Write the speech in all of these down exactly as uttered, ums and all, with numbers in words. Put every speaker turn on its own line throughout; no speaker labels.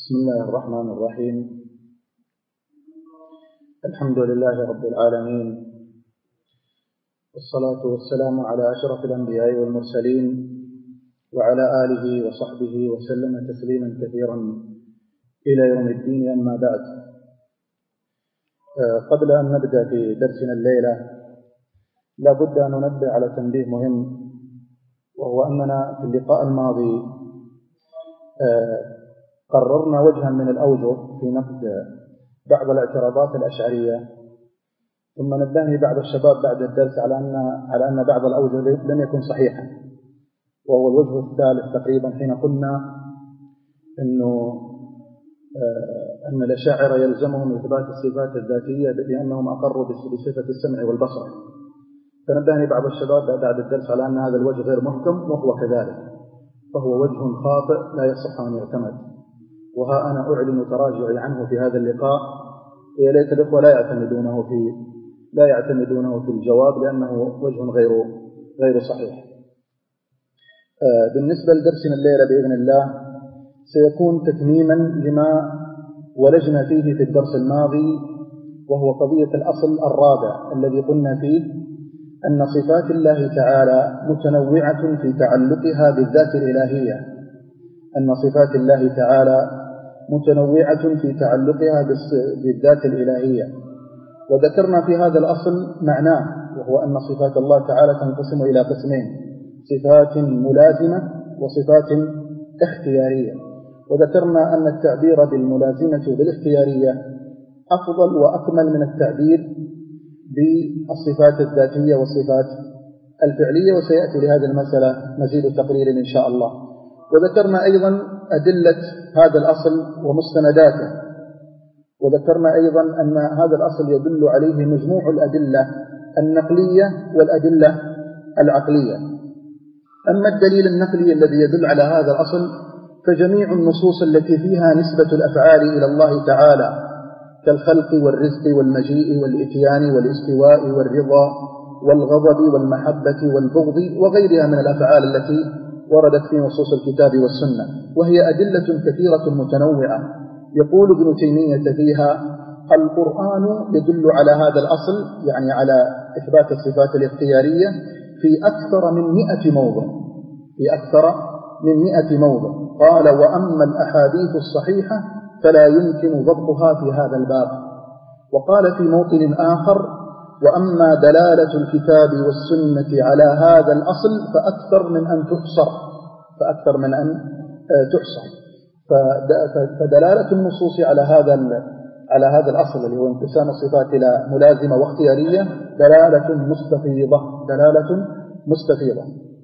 بسم الله الرحمن الرحيم. الحمد لله رب العالمين، والصلاة والسلام على أشرف الأنبياء والمرسلين وعلى آله وصحبه وسلم تسليما كثيرا إلى يوم الدين. أما بعد، قبل أن نبدأ في درسنا الليلة لا بد أن ننبه على تنبيه مهم، وهو أننا في اللقاء الماضي قررنا وجها من الأوجه في نقد بعض الاعتراضات الأشعرية، ثم نبهني بعض الشباب بعد الدرس على أن على أن بعض الأوجه لم يكن صحيحا، وهو الوجه الثالث تقريبا، حين قلنا إنه أن الأشاعرة يلزمهم إثبات الصفات الذاتية بأنهم أقروا بصفة السمع والبصر. فنبهني بعض الشباب بعد الدرس على أن هذا الوجه غير محكم، وهو كذلك، فهو وجه خاطئ لا يصح أن يعتمد. وها أنا أعلن تراجعي عنه في هذا اللقاء، ويا ليت الإخوة لا يعتمدونه في لا يعتمدونه في الجواب، لأنه وجه غير غير صحيح. بالنسبة لدرسنا الليلة بإذن الله سيكون تتميما لما ولجنا فيه في الدرس الماضي، وهو قضية الأصل الرابع الذي قلنا فيه أن صفات الله تعالى متنوعة في تعلقها بالذات الإلهية، أن صفات الله تعالى متنوعة في تعلقها بالذات الإلهية. وذكرنا في هذا الأصل معناه، وهو أن صفات الله تعالى تنقسم إلى قسمين: صفات ملازمة وصفات اختيارية. وذكرنا أن التعبير بالملازمة وبالاختيارية أفضل وأكمل من التعبير بالصفات الذاتية والصفات الفعلية، وسيأتي لهذه المسألة مزيد تقرير إن شاء الله. وذكرنا أيضا أدلة هذا الأصل ومستنداته، وذكرنا أيضا أن هذا الأصل يدل عليه مجموع الأدلة النقلية والأدلة العقلية. أما الدليل النقلي الذي يدل على هذا الأصل فجميع النصوص التي فيها نسبة الأفعال إلى الله تعالى كالخلق والرزق والمجيء والإتيان والاستواء والرضا والغضب والمحبة والبغض وغيرها من الأفعال التي وردت في نصوص الكتاب والسنة، وهي أدلة كثيرة متنوعة. يقول ابن تيمية فيها: القرآن يدل على هذا الأصل، يعني على إثبات الصفات الاختيارية، في أكثر من مئة موضع في أكثر من مئة موضع. قال: وأما الأحاديث الصحيحة فلا يمكن ضبطها في هذا الباب. وقال في موطن آخر: وأما دلالة الكتاب والسنة على هذا الأصل فأكثر من أن تحصر فأكثر من أن تحصر فدلالة النصوص على هذا على هذا الأصل اللي هو انقسام الصفات إلى ملازمة واختيارية دلالة مستفيضة دلالة مستفيضة.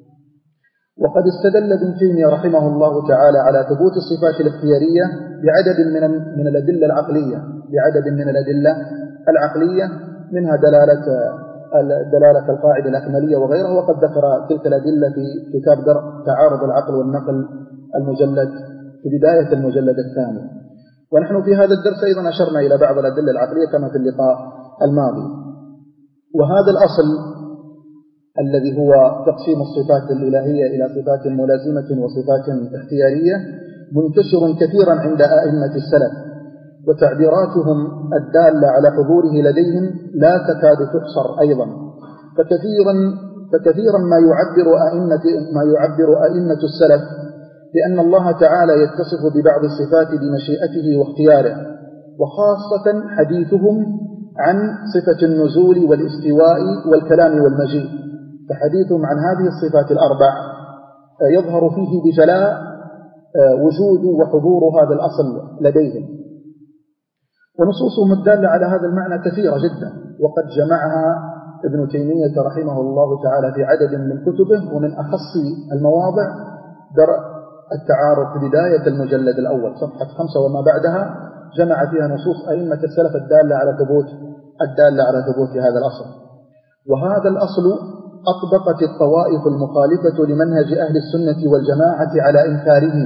وقد استدل ابن تيمية رحمه الله تعالى على ثبوت الصفات الاختيارية بعدد من من الأدلة العقلية بعدد من الأدلة العقلية منها دلالة دلالة القاعدة الأكملية وغيرها، وقد ذكر تلك الأدلة في كتاب درء تعارض العقل والنقل المجلد في بداية المجلد الثاني. ونحن في هذا الدرس أيضا أشرنا إلى بعض الأدلة العقلية كما في اللقاء الماضي. وهذا الأصل الذي هو تقسيم الصفات الإلهية إلى صفات ملازمة وصفات اختيارية منتشر كثيرا عند أئمة السلف، وتعبيراتهم الدالة على حضوره لديهم لا تكاد تحصر أيضا. فكثيرا فكثيرا ما يعبر أئمة ما يعبر أئمة السلف بأن الله تعالى يتصف ببعض الصفات بمشيئته واختياره، وخاصة حديثهم عن صفة النزول والاستواء والكلام والمجيء. فحديثهم عن هذه الصفات الأربع يظهر فيه بجلاء وجود وحضور هذا الأصل لديهم. ونصوصهم الدالة على هذا المعنى كثيرة جدا، وقد جمعها ابن تيمية رحمه الله تعالى في عدد من كتبه، ومن أخص المواضع درء التعارض في بداية المجلد الأول صفحة خمسة وما بعدها، جمع فيها نصوص أئمة السلف الدالة على ثبوت الدالة على ثبوت هذا الأصل. وهذا الأصل أطبقت الطوائف المخالفة لمنهج أهل السنة والجماعة على إنكاره.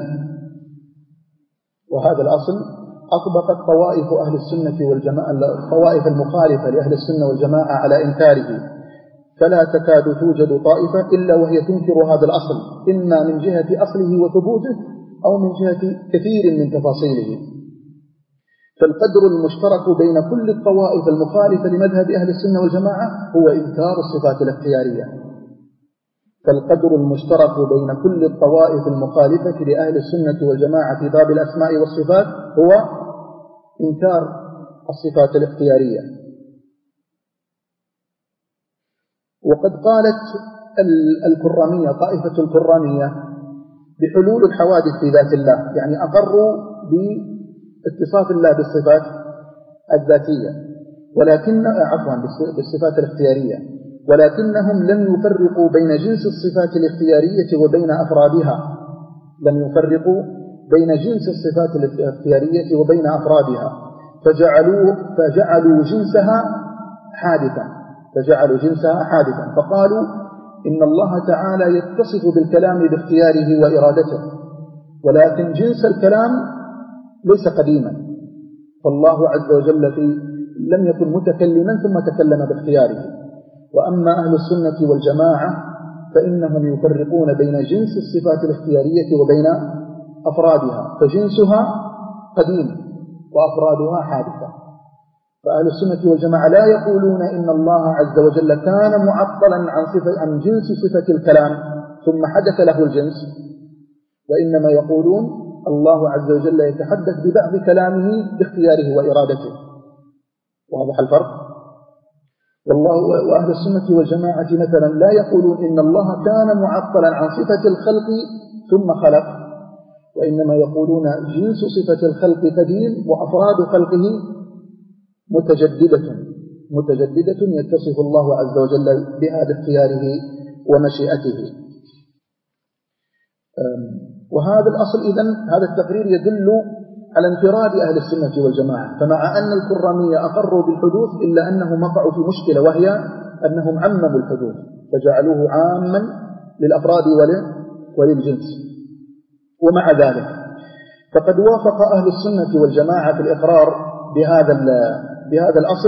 وهذا الأصل أطبقت طوائف أهل السنة والجماعة الطوائف المخالفة لأهل السنة والجماعة على إنكاره، فلا تكاد توجد طائفة إلا وهي تنكر هذا الأصل، إما من جهة أصله وثبوته، أو من جهة كثير من تفاصيله. فالقدر المشترك بين كل الطوائف المخالفة لمذهب أهل السنة والجماعة هو إنكار الصفات الاختيارية. فالقدر المشترك بين كل الطوائف المخالفة لأهل السنة والجماعة في باب الأسماء والصفات هو إنكار الصفات الاختيارية. وقد قالت الكرامية، طائفة الكرامية، بحلول الحوادث في ذات الله، يعني أقروا باتصاف الله بالصفات الذاتية، ولكن عفوا بالصفات الاختيارية، ولكنهم لم يفرقوا بين جنس الصفات الاختيارية وبين أفرادها، لم يفرقوا بين جنس الصفات الاختيارية وبين أفرادها، فجعلوا فجعلوا جنسها حادثا فجعلوا جنسها حادثا فقالوا إن الله تعالى يتصف بالكلام باختياره وإرادته، ولكن جنس الكلام ليس قديما، فالله عز وجل في لم يكن متكلما ثم تكلم باختياره. وأما أهل السنة والجماعة فإنهم يفرقون بين جنس الصفات الاختيارية وبين أفرادها، فجنسها قديم وأفرادها حادثة. فأهل السنة والجماعة لا يقولون إن الله عز وجل كان معطلا عن, صفة عن جنس صفة الكلام ثم حدث له الجنس، وإنما يقولون الله عز وجل يتحدث ببعض كلامه باختياره وإرادته. واضح الفرق؟ والله وأهل السنة والجماعة مثلا لا يقولون إن الله كان معطلا عن صفة الخلق ثم خلق، وإنما يقولون جنس صفة الخلق قديم وأفراد خلقه متجددة متجددة يتصف الله عز وجل بها باختياره ومشيئته. وهذا الأصل إذن هذا التقرير يدل على انفراد أهل السنة والجماعة. فمع أن الكرامية أقروا بالحدوث إلا أنهم وقعوا في مشكلة، وهي أنهم عمموا الحدوث فجعلوه عاما للأفراد وللجنس. ومع ذلك فقد وافق أهل السنة والجماعة في الإقرار بهذا بهذا الأصل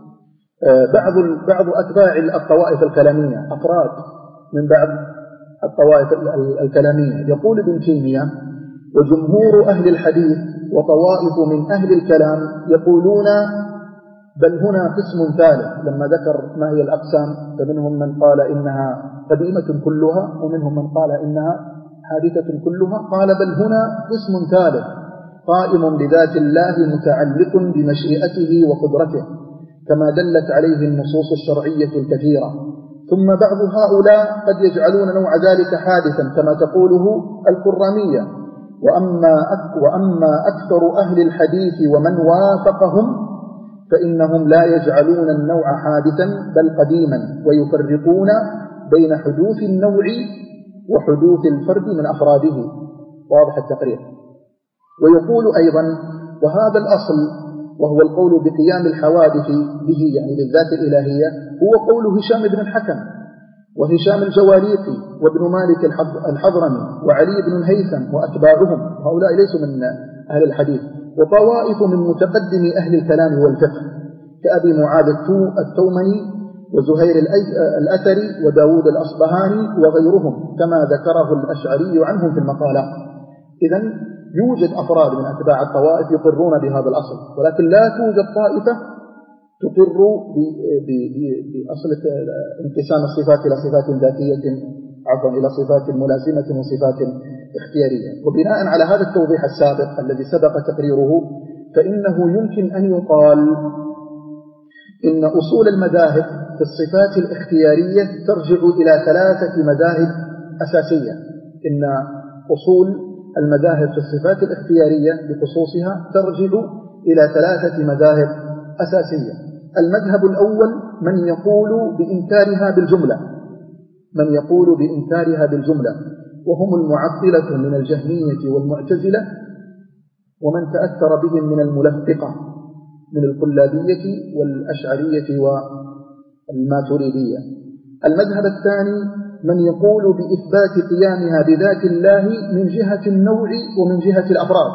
بعض بعض أتباع الطوائف الكلامية، أفراد من بعض الطوائف الكلامية. يقول ابن تيمية: وجمهور أهل الحديث وطوائف من أهل الكلام يقولون بل هنا قسم ثالث. لما ذكر ما هي الأقسام فمنهم من قال إنها قديمة كلها، ومنهم من قال إنها حادثة كلها، قال بل هنا قسم ثالث قائم بذات الله متعلق بمشيئته وقدرته كما دلت عليه النصوص الشرعية الكثيرة. ثم بعض هؤلاء قد يجعلون نوع ذلك حادثا كما تقوله الكرامية. وأما وأما أكثر أهل الحديث ومن وافقهم فإنهم لا يجعلون النوع حادثا بل قديما، ويفرقون بين حدوث النوع وحدوث الفرد من أفراده. واضح التقرير. ويقول أيضا: وهذا الأصل وهو القول بقيام الحوادث به يعني بالذات الإلهية هو قول هشام بن الحكم وهشام الجواريقي وابن مالك الحضرمي وعلي بن الهيثم وأتباعهم، هؤلاء ليسوا من أهل الحديث، وطوائف من متقدم أهل الكلام والفقه كأبي معاذ التومني وزهير الأثري وداود الأصبهاني وغيرهم كما ذكره الأشعري عنهم في المقالات. إذن يوجد أفراد من أتباع الطوائف يقرون بهذا الأصل، ولكن لا توجد طائفة تقر بأصل انقسام الصفات إلى صفات ذاتية عفوا إلى صفات ملازمة وصفات اختيارية. وبناء على هذا التوضيح السابق الذي سبق تقريره فإنه يمكن أن يقال إن أصول المذاهب في الصفات الاختيارية ترجع إلى ثلاثة مذاهب أساسية. إن أصول المذاهب في الصفات الاختيارية بخصوصها ترجع إلى ثلاثة مذاهب أساسية. المذهب الأول من يقول بإنكارها بالجملة من يقول بإنكارها بالجملة وهم المعطلة من الجهمية والمعتزلة ومن تأثر بهم من الملفقة من الكلابية والأشعرية والماتريدية. المذهب الثاني من يقول بإثبات قيامها بذات الله من جهة النوع ومن جهة الأفراد.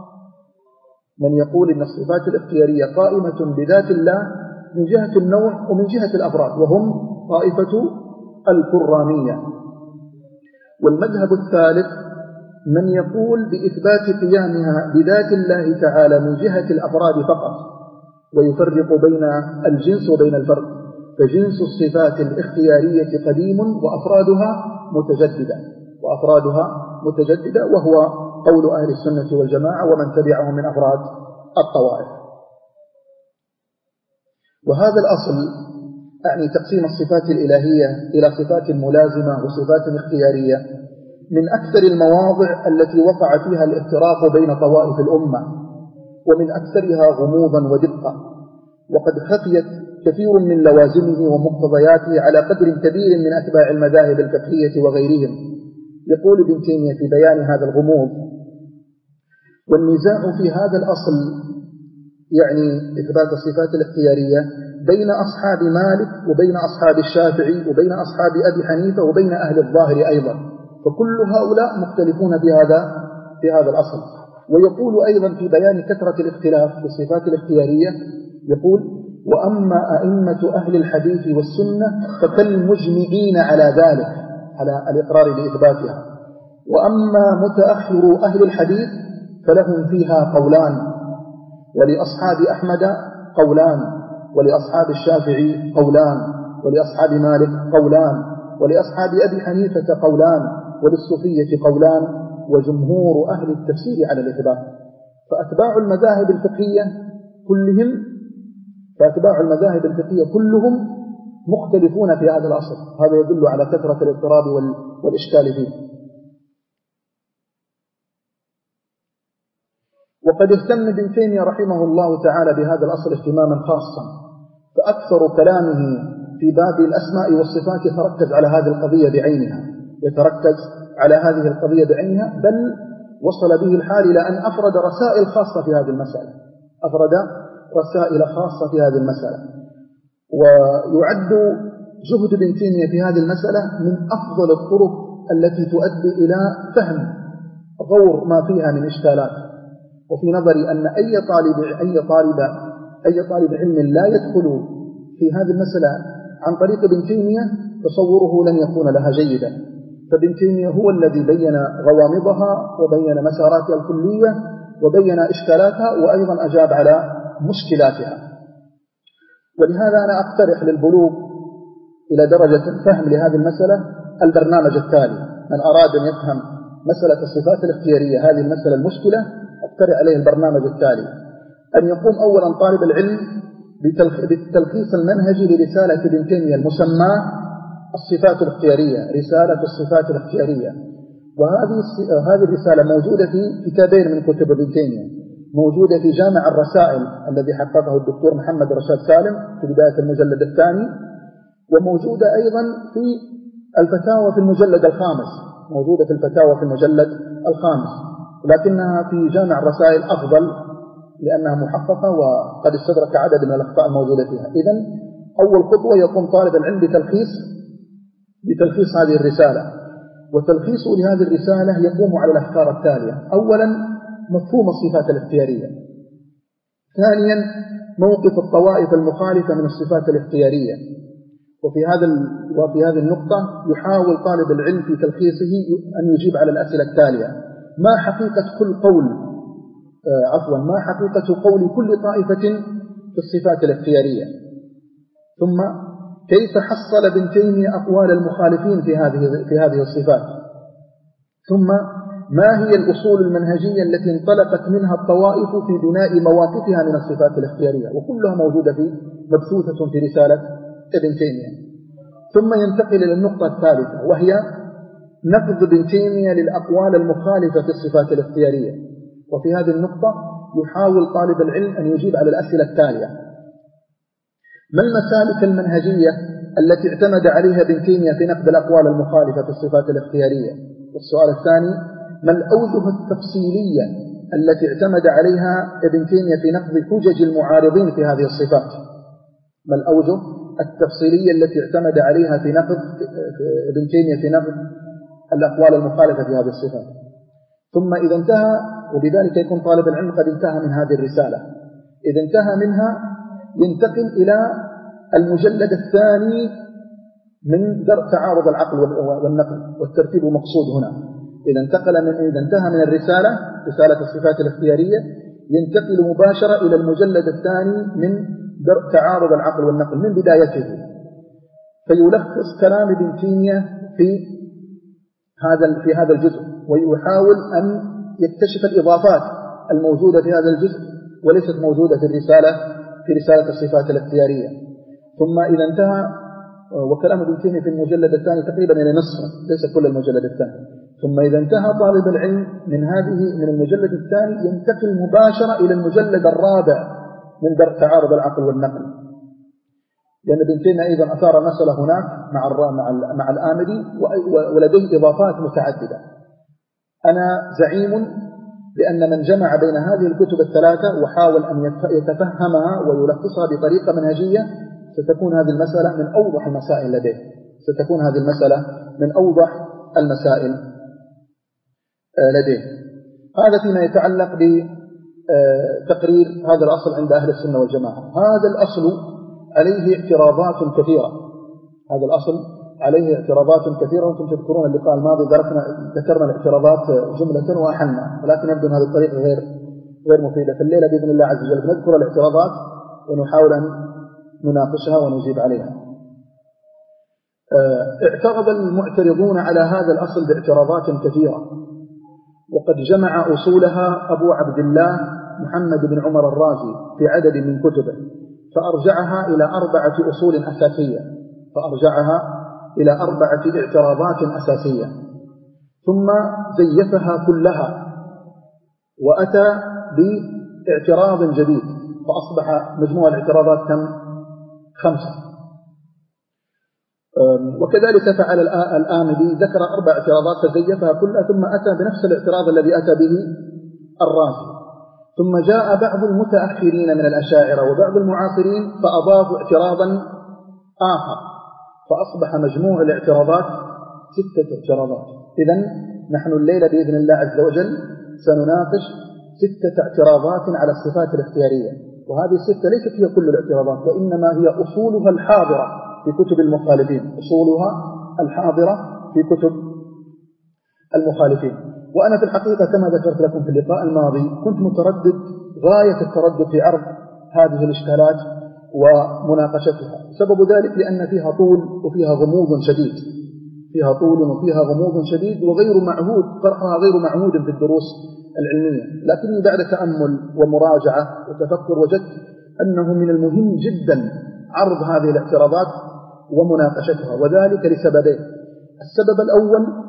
من يقول إن الصفات الاختيارية قائمة بذات الله من جهة النوع ومن جهة الأفراد، وهم طائفة الكرامية. والمذهب الثالث من يقول بإثبات قيامها بذات الله تعالى من جهة الأفراد فقط، ويفرق بين الجنس وبين الفرد، فجنس الصفات الاختيارية قديم وأفرادها متجددة وأفرادها متجددة وهو قول أهل السنة والجماعة ومن تبعهم من أفراد الطوائف. وهذا الأصل أعني تقسيم الصفات الإلهية إلى صفات ملازمة وصفات اختيارية من أكثر المواضع التي وقع فيها الافتراق بين طوائف الأمة، ومن أكثرها غموضا ودقة، وقد خفيت كثير من لوازمه ومقتضياته على قدر كبير من أتباع المذاهب الفقهية وغيرهم. يقول ابن تيمية في بيان هذا الغموض: والنزاع في هذا الأصل يعني إثبات الصفات الاختيارية بين أصحاب مالك وبين أصحاب الشافعي وبين أصحاب أبي حنيفة وبين أهل الظاهر أيضا، فكل هؤلاء مختلفون في هذا في هذا الأصل. ويقول أيضا في بيان كثرة الاختلاف في الصفات الاختيارية، يقول: وأما أئمة أهل الحديث والسنة فكالمجمعين على ذلك، على الإقرار بإثباتها. وأما متأخر أهل الحديث فلهم فيها قولان، ولأصحاب أحمد قولان، ولأصحاب الشافعي قولان، ولأصحاب مالك قولان، ولأصحاب أبي حنيفة قولان، وللصوفية قولان، وجمهور أهل التفسير على الإثبات. فأتباع المذاهب الفقهية كلهم فأتباع المذاهب الفقهية كلهم مختلفون في هذا الأصل. هذا يدل على كثرة الاضطراب والإشكال فيه. وقد اهتم ابن تيمية رحمه الله تعالى بهذا الأصل اهتماما خاصا، فأكثر كلامه في باب الأسماء والصفات يتركز على هذه القضية بعينها يتركز على هذه القضية بعينها بل وصل به الحال إلى أن أفرد رسائل خاصة في هذه المسألة أفرد رسائل خاصة في هذه المسألة. ويعد جهد ابن تيمية في هذه المسألة من أفضل الطرق التي تؤدي إلى فهم غور ما فيها من إشكالات. وفي نظري أن أي طالب أي طالب أي طالب علم لا يدخل في هذه المسألة عن طريق ابن تيمية تصوره لن يكون لها جيدا. فابن تيمية هو الذي بين غوامضها وبين مساراتها الكلية وبين إشكالاتها وأيضا أجاب على مشكلاتها. ولهذا أنا أقترح للبلوغ إلى درجة فهم لهذه المسألة البرنامج التالي: من أراد أن يفهم مسألة الصفات الاختيارية، هذه المسألة المشكلة، أقترح عليه البرنامج التالي: أن يقوم أولا طالب العلم بالتلخيص المنهجي لرسالة ابن تيمية المسمى الصفات الاختيارية، رسالة الصفات الاختيارية. وهذه هذه الرسالة موجودة في كتابين من كتب ابن تيمية، موجودة في جامع الرسائل الذي حققه الدكتور محمد رشاد سالم في بداية المجلد الثاني، وموجودة أيضا في الفتاوى في المجلد الخامس موجودة في الفتاوى في المجلد الخامس ولكنها في جامع الرسائل أفضل لأنها محققة وقد استدرك عدد من الأخطاء الموجودة فيها. إذن أول خطوة يقوم طالب العلم بتلخيص بتلخيص هذه الرسالة، وتلخيصه لهذه الرسالة يقوم على الأفكار التالية: أولا مفهوم الصفات الاختيارية، ثانيا موقف الطوائف المخالفة من الصفات الاختيارية. وفي هذا وفي هذه النقطة يحاول طالب العلم في تلخيصه أن يجيب على الأسئلة التالية: ما حقيقة كل قول آه عفوا ما حقيقة قول كل طائفة في الصفات الاختيارية؟ ثم كيف حصل ابن تيمية أقوال المخالفين في هذه في هذه الصفات؟ ثم ما هي الأصول المنهجية التي انطلقت منها الطوائف في بناء مواقفها من الصفات الاختيارية؟ وكلها موجودة في مبثوثة في رسالة ابن تيمية. ثم ينتقل إلى النقطة الثالثة وهي نقد ابن تيمية للأقوال المخالفة في الصفات الاختيارية. وفي هذه النقطة يحاول طالب العلم أن يجيب على الأسئلة التالية: ما المسالك المنهجية التي اعتمد عليها ابن تيمية في نقد الأقوال المخالفة في الصفات الاختيارية؟ والسؤال الثاني: ما الأوجه التفصيلية التي اعتمد عليها ابن تيمية في نقد حجج المعارضين في هذه الصفات؟ ما الأوجه التفصيلية التي اعتمد عليها في نقد ابن تيمية في نقد الأقوال المخالفة في هذه الصفات؟ ثم إذا انتهى، وبذلك يكون طالب العلم قد انتهى من هذه الرسالة، إذا انتهى منها ينتقل إلى المجلد الثاني من درء تعارض العقل والنقل، والترتيب مقصود هنا. إذا انتقل من إذا انتهى من الرسالة رسالة الصفات الاختيارية ينتقل مباشرة إلى المجلد الثاني من درء تعارض العقل والنقل من بدايته، فيلخص كلام ابن تيمية في هذا في هذا الجزء، ويحاول أن يكتشف الإضافات الموجودة في هذا الجزء وليست موجودة في الرسالة في رسالة الصفات الاختيارية. ثم إذا انتهى، وكلام ابن تيمية في المجلد الثاني تقريبا إلى نصفه ليس كل المجلد الثاني، ثم إذا انتهى طالب العلم من هذه من المجلد الثاني ينتقل مباشرة إلى المجلد الرابع من درء تعارض العقل والنقل، لأن ابن تيمية أيضا أثار مسألة هناك مع مع مع الآمدي ولديه إضافات متعددة. أنا زعيم بأن من جمع بين هذه الكتب الثلاثة وحاول أن يتفهمها ويلخصها بطريقة منهجية ستكون هذه المسألة من أوضح المسائل لديه ستكون هذه المسألة من أوضح المسائل لديه. هذا فيما يتعلق بتقرير هذا الأصل عند أهل السنة والجماعة. هذا الأصل عليه اعتراضات كثيرة هذا الأصل عليه اعتراضات كثيرة وأنتم تذكرون اللقاء الماضي ذكرنا الاعتراضات جملة وأحلنا، ولكن يبدو أن هذه الطريقة غير غير مفيدة. في الليلة بإذن الله عز وجل نذكر الاعتراضات ونحاول أن نناقشها ونجيب عليها. اعترض المعترضون على هذا الأصل باعتراضات كثيرة، وقد جمع أصولها أبو عبد الله محمد بن عمر الرازي في عدد من كتبه، فأرجعها إلى أربعة أصول أساسية فأرجعها إلى أربعة اعتراضات أساسية، ثم زيفها كلها وأتى باعتراض جديد، فأصبح مجموع الاعتراضات كم؟ خمسة. وكذلك فعل الآمدي ذكر أربع اعتراضات فزيفها كلها، ثم أتى بنفس الاعتراض الذي أتى به الرازي. ثم جاء بعض المتأخرين من الأشاعرة وبعض المعاصرين فأضافوا اعتراضا آخر، فأصبح مجموع الاعتراضات ستة اعتراضات. إذن نحن الليلة بإذن الله عز وجل سنناقش ستة اعتراضات على الصفات الاختيارية، وهذه الستة ليست هي كل الاعتراضات، وإنما هي أصولها الحاضرة في كتب المخالفين أصولها الحاضرة في كتب المخالفين. وأنا في الحقيقة كما ذكرت لكم في اللقاء الماضي كنت متردد غاية التردد في عرض هذه الإشكالات ومناقشتها. سبب ذلك لأن فيها طول وفيها غموض شديد فيها طول وفيها غموض شديد وغير معهود، طرحها غير معهود في الدروس العلمية. لكني بعد تأمل ومراجعة وتفكر وجدت أنه من المهم جدا عرض هذه الاعتراضات ومناقشتها، وذلك لسببين. السبب الأول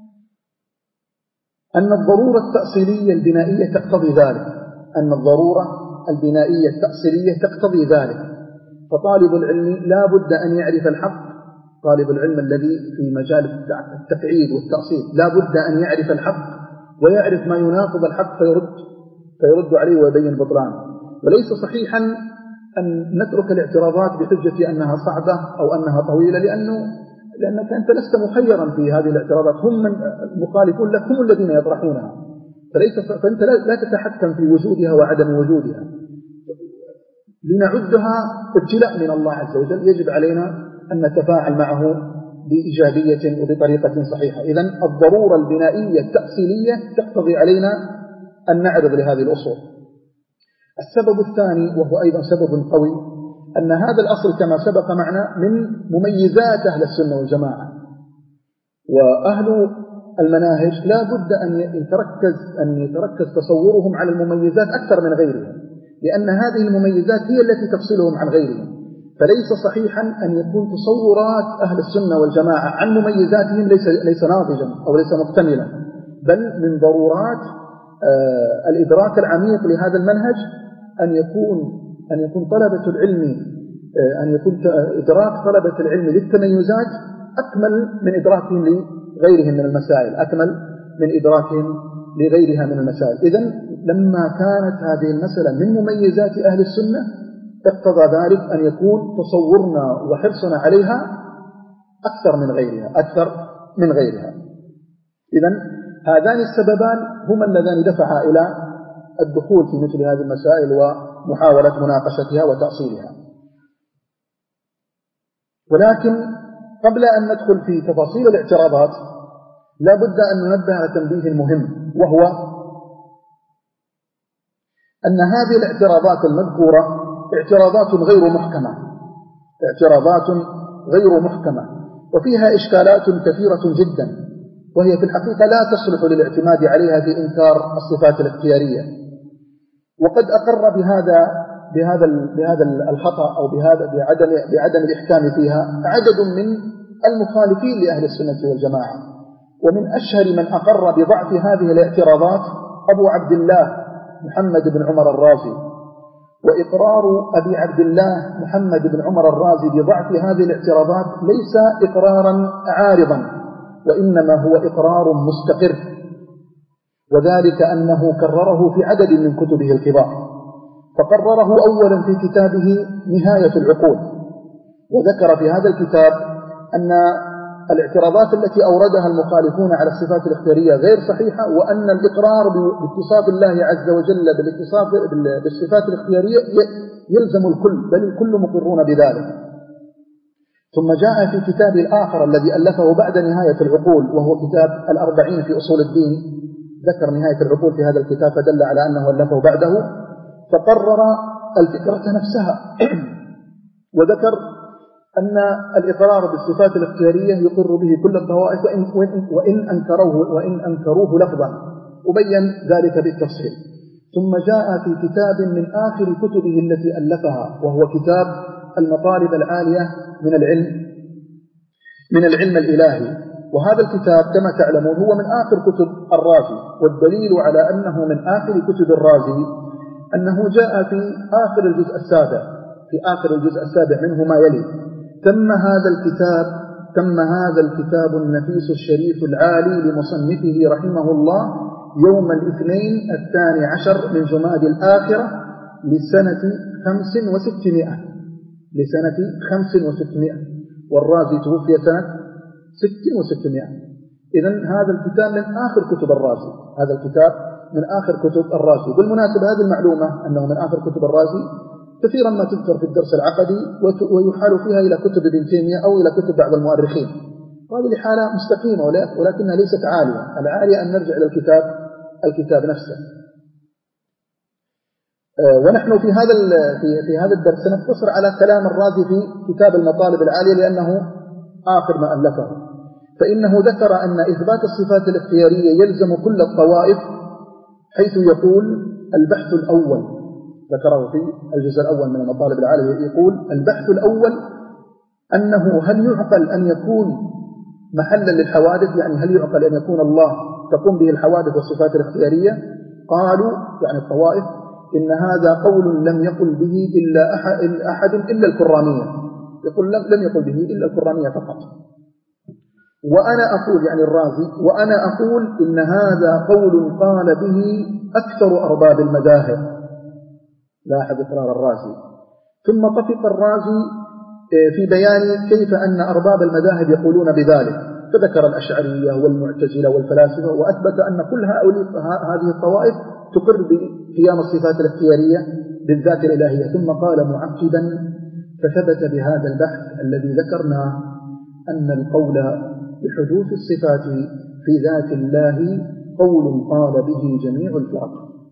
أن الضرورة التأصيلية البنائية تقتضي ذلك أن الضرورة البنائية التأصيلية تقتضي ذلك فطالب العلم لا بد أن يعرف الحق. طالب العلم الذي في مجال التقعيد والتأصيل لا بد أن يعرف الحق ويعرف ما يناقض الحق فيرد فيرد عليه ويبين بطلانه. وليس صحيحا أن نترك الاعتراضات بحجة أنها صعبة أو أنها طويلة، لأنه لأنك أنت لست مخيرا في هذه الاعتراضات، هم من المخالفون لك هم الذين يطرحونها، فليس فأنت لا تتحكم في وجودها وعدم وجودها. لنعدها ابتلاء من الله عز وجل يجب علينا أن نتفاعل معه بإيجابية وبطريقة صحيحة. إذن الضرورة البنائية التأصيلية تقتضي علينا أن نعرض لهذه الأصول. السبب الثاني وهو أيضا سبب قوي أن هذا الأصل كما سبق معنا من مميزات أهل السنة والجماعة، وأهل المناهج لا بد أن يتركز أن يتركز تصورهم على المميزات أكثر من غيرهم، لأن هذه المميزات هي التي تفصلهم عن غيرهم. فليس صحيحا أن يكون تصورات أهل السنة والجماعة عن مميزاتهم ليس ليس ناضجا أو ليس مكتملا، بل من ضرورات آه الإدراك العميق لهذا المنهج أن يكون أن يكون طلبة العلم آه أن يكون إدراك طلبة العلم للتميزات أكمل من إدراكهم لغيرهم من المسائل أكمل من إدراكهم لغيرها من المسائل. إذن لما كانت هذه المسألة من مميزات أهل السنة اقتضى ذلك أن يكون تصورنا وحرصنا عليها أكثر من غيرها أكثر من غيرها. إذن هذان السببان هما اللذان دفعا إلى الدخول في مثل هذه المسائل ومحاولة مناقشتها وتأصيلها. ولكن قبل أن ندخل في تفاصيل الاعتراضات لا بد أن ننبه على تنبيه مهم، وهو أن هذه الاعتراضات المذكورة اعتراضات غير محكمة اعتراضات غير محكمة وفيها إشكالات كثيرة جدا، وهي في الحقيقة لا تصلح للاعتماد عليها في إنكار الصفات الاختيارية. وقد أقر بهذا بهذا بهذا الخطأ أو بهذا بعدم بعدم الإحكام فيها عدد من المخالفين لأهل السنة والجماعة. ومن أشهر من أقر بضعف هذه الاعتراضات أبو عبد الله محمد بن عمر الرازي. وإقرار أبي عبد الله محمد بن عمر الرازي بضعف هذه الاعتراضات ليس إقرارا عارضا، وإنما هو إقرار مستقر، وذلك أنه كرره في عدد من كتبه الكبار. فقرره أولا في كتابه نهاية العقول، وذكر في هذا الكتاب أن الاعتراضات التي أوردها المخالفون على الصفات الاختيارية غير صحيحة، وأن الإقرار باتصاف الله عز وجل بالاتصاف بالصفات الاختيارية يلزم الكل، بل الكل مقرون بذلك. ثم جاء في كتاب الآخر الذي ألفه بعد نهاية العقول، وهو كتاب الأربعين في أصول الدين، ذكر نهاية العقول في هذا الكتاب فدل على أنه ألفه بعده، فقرر الفكرة نفسها وذكر أن الإقرار بالصفات الاختيارية يقر به كل الطوائف وإن, وإن, أنكروه, وإن أنكروه لفظا، وبين ذلك بالتفصيل. ثم جاء في كتاب من آخر كتبه التي ألفها، وهو كتاب المطالب العالية من العلم من العلم الإلهي. وهذا الكتاب كما تعلمون هو من آخر كتب الرازي، والدليل على أنه من آخر كتب الرازي أنه جاء في آخر الجزء السابع في آخر الجزء السابع منه ما يلي: تم هذا الكتاب تم هذا الكتاب النفيس الشريف العالي لمصنفه رحمه الله يوم الاثنين الثاني عشر من جماد الآخرة لسنة خمس وستمائة لسنة خمس وستمائة والرازي توفي سنة ست وستمائة. إذن هذا الكتاب من آخر كتب الرازي هذا الكتاب من آخر كتب الرازي. بالمناسبة هذه المعلومة أنه من آخر كتب الرازي كثيرا ما تذكر في الدرس العقدي ويحال فيها إلى كتب ابن تيمية أو إلى كتب بعض المؤرخين، وهذه حالة مستقيمة ولكنها ليست عالية. العالية أن نرجع إلى الكتاب الكتاب نفسه. ونحن في هذا في في هذا الدرس سنقتصر على كلام الرازي في كتاب المطالب العالية لأنه آخر ما ألفه. فإنه ذكر أن إثبات الصفات الاختيارية يلزم كل الطوائف، حيث يقول البحث الأول، ذكره في الجزء الأول من المطالب العالية، يقول البحث الأول أنه هل يعقل أن يكون محلا للحوادث، يعني هل يعقل أن يكون الله تقوم به الحوادث والصفات الاختيارية؟ قالوا يعني الطوائف إن هذا قول لم يقل به إلا أحد إلا الكرامية، يقول لم يقل به إلا الكرامية فقط. وأنا أقول يعني الرازي وأنا أقول إن هذا قول قال به أكثر أرباب المذاهب. لاحظ إقرار الرازي. ثم طفق الرازي في بيان كيف أن أرباب المذاهب يقولون بذلك، فذكر الأشعرية والمعتزلة والفلاسفة، وأثبت أن كل هذه الطوائف تقر بقيام الصفات الاختيارية بالذات الإلهية. ثم قال معقبا: فثبت بهذا البحث الذي ذكرناه أن القول بحدوث الصفات في ذات الله قول قال به جميع الفرق.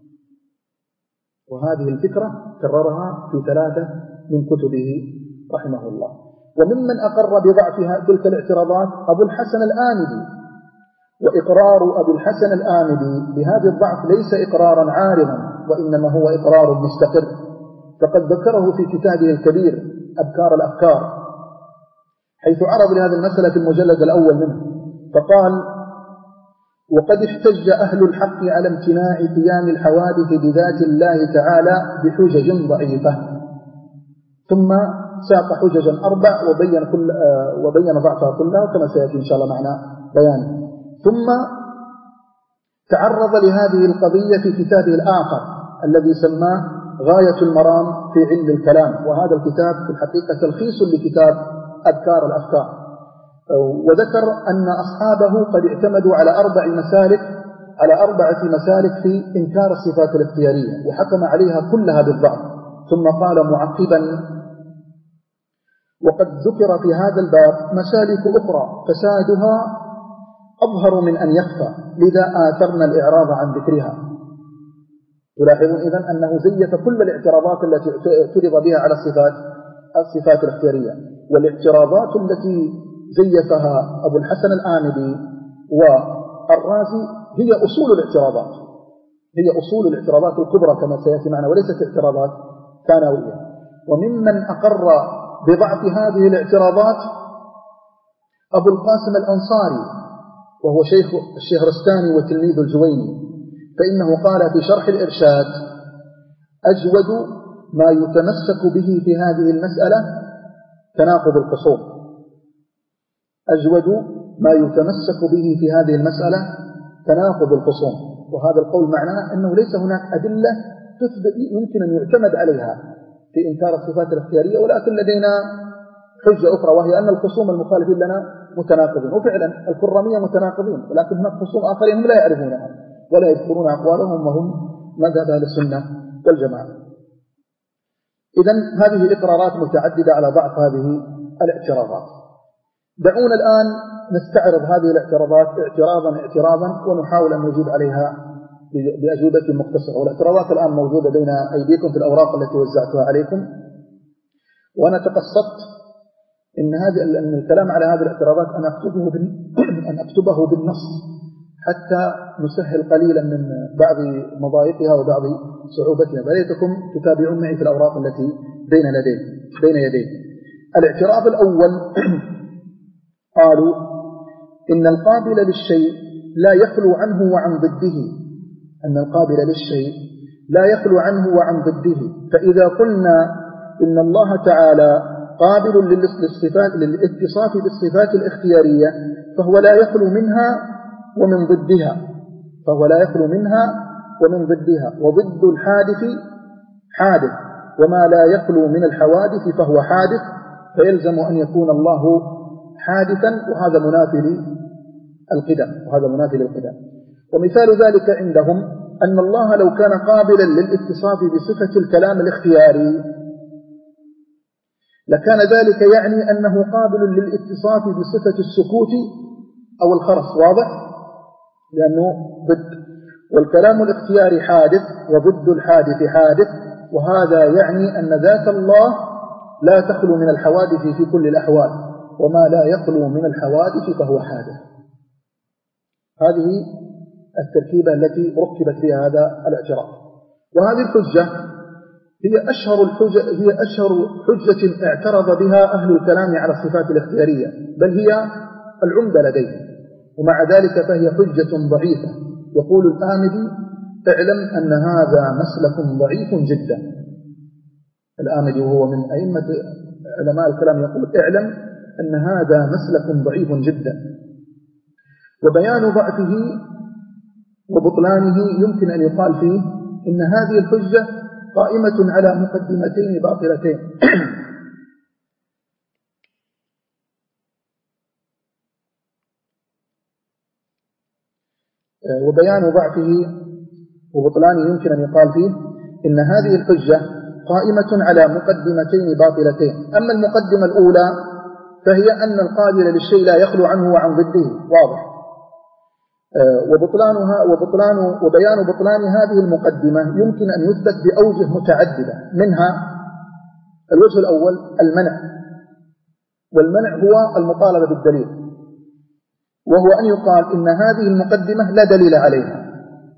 وهذه الفكرة كررها في ثلاثة من كتبه رحمه الله. وممن أقر بضعفها تلك الاعتراضات أبو الحسن الآمدي. وإقرار أبي الحسن الآمدي بهذا الضعف ليس إقرارا عارضا، وإنما هو إقرار مستقر، فقد ذكره في كتابه الكبير أبكار الأفكار، حيث عرض لهذه المسألة في المجلد الأول منه، فقال: وقد احتج أهل الحق على امتناع قيام الحوادث بذات الله تعالى بحجج ضعيفة. ثم ساق حججا أربع وبين, كل وبين ضعفها كلها كما سيأتي إن شاء الله معنا بيان. ثم تعرض لهذه القضية في كتابه الآخر الذي سماه غاية المرام في علم الكلام، وهذا الكتاب في الحقيقة تلخيص لكتاب أذكار الأفكار. وذكر أن أصحابه قد اعتمدوا على أربع مسالك على أربعة مسالك في إنكار الصفات الاختيارية، وحكم عليها كلها بالضعف. ثم قال معقبا: وقد ذكر في هذا الباب مسالك أخرى فسادها أظهر من أن يخفى، لذا آثرنا الإعراض عن ذكرها. تلاحظون إذن أنه زيف كل الاعتراضات التي اعترض بها على الصفات الصفات الاختيارية، والاعتراضات التي زيفها أبو الحسن الآمدي والرازي هي أصول الاعتراضات، هي أصول الاعتراضات الكبرى كما سيأتي معنا، وليست اعتراضات ثانوية. وممن أقر بضعف هذه الاعتراضات أبو القاسم الأنصاري، وهو شيخ الشهرستاني وتلميذ الجويني، فإنه قال في شرح الإرشاد: أجود ما يتمسك به في هذه المسألة تناقض الخصوم. أجود ما يتمسك به في هذه المسألة تناقض الخصوم. وهذا القول معناه أنه ليس هناك أدلة تثبت يمكن أن يعتمد عليها في إنكار الصفات الاختيارية، ولكن لدينا حجة أخرى، وهي أن الخصوم المخالفين لنا متناقضين. وفعلا الكرامية متناقضين، ولكن هناك خصوم آخرين هم لا يعرفونها ولا يذكرون أقوالهم، وهم مذهب أهل السنة والجماعة. إذن هذه الإقرارات متعددة على ضعف هذه الاعتراضات. دعونا الآن نستعرض هذه الاعتراضات اعتراضا اعتراضا ونحاول أن نجيب عليها بأجوبة مختصرة. والاعتراضات الآن موجودة بين أيديكم في الأوراق التي وزعتها عليكم، وأنا تقصدت إن هذه أن الكلام على هذه الاعتراضات أن أكتبه أن أكتبه بالنص حتى نسهل قليلا من بعض مضايقها وبعض صعوبتها، فليتكم تتابعون معي في الأوراق التي بين يديك بين يديك. الاعتراض الأول قالوا إن القابل للشيء لا يخلو عنه وعن ضده، أن القابل للشيء لا يخلو عنه وعن ضده. فإذا قلنا إن الله تعالى قابل للصفات للاتصاف بالصفات الاختيارية فهو لا يخلو منها ومن ضدها فهو لا يخلو منها ومن ضدها وضد الحادث حادث، وما لا يخلو من الحوادث فهو حادث، فيلزم أن يكون الله حادثا، وهذا منافي للقدم وهذا منافي للقدم. ومثال ذلك عندهم أن الله لو كان قابلا للاتصاف بصفة الكلام الاختياري لكان ذلك يعني أنه قابل للاتصاف بصفة السكوت أو الخرس، واضح؟ لأنه ضد، والكلام الاختياري حادث وضد الحادث حادث، وهذا يعني أن ذات الله لا تخلو من الحوادث في كل الأحوال، وما لا يخلو من الحوادث فهو حادث. هذه التركيبة التي ركبت فيها هذا الاعتراض. وهذه الحجة هي أشهر الحجة هي أشهر حجة اعترض بها أهل الكلام على الصفات الاختيارية، بل هي العمدة لديهم، ومع ذلك فهي حجة ضعيفة. يقول الآمدي: اعلم أن هذا مسلك ضعيف جدا. الآمدي وهو من أئمة علماء الكلام يقول: اعلم أن هذا مسلك ضعيف جدا. وبيان ضعفه وبطلانه يمكن أن يقال فيه إن هذه الحجة قائمة على مقدمتين باطلتين. وبيان ضعفه وبطلانه يمكن أن يقال فيه إن هذه الحجة قائمة على مقدمتين باطلتين. أما المقدمة الأولى فهي أن القابل للشيء لا يخلو عنه وعن ضده، واضح. وبطلانها وبطلان وبيان بطلان هذه المقدمة يمكن أن يثبت بأوجه متعددة، منها الوجه الأول المنع، والمنع هو المطالبة بالدليل، وهو أن يقال إن هذه المقدمة لا دليل عليها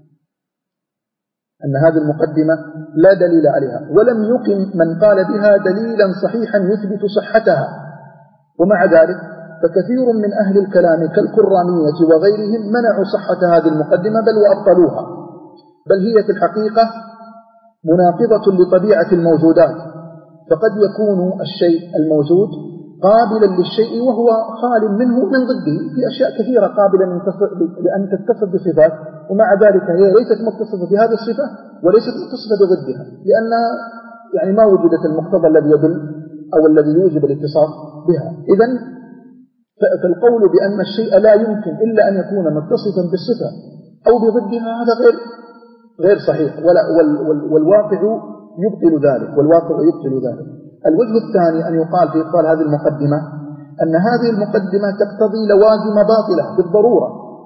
أن هذه المقدمة لا دليل عليها ولم يقم من قال بها دليلا صحيحا يثبت صحتها. ومع ذلك فكثير من أهل الكلام كالكرامية وغيرهم منعوا صحة هذه المقدمة بل وأبطلوها، بل هي في الحقيقة مناقضة لطبيعة الموجودات، فقد يكون الشيء الموجود قابلا للشيء وهو خال منه من ضده في أشياء كثيرة قابلة لأن تتصف بصفات، ومع ذلك هي ليست متصفة بهذه الصفة وليست متصفة بضدها، لأن يعني ما وجدت المقتضى الذي يدل أو الذي يوجب الاتصاف بها. إذن فالقول بأن الشيء لا يمكن إلا أن يكون متصفا بالصفة أو بضدها هذا غير غير صحيح، والواقع يبطل ذلك والواقع يبطل ذلك. الوجه الثاني أن يقال في إبطال هذه المقدمة أن هذه المقدمة تقتضي لوازم باطلة بالضرورة،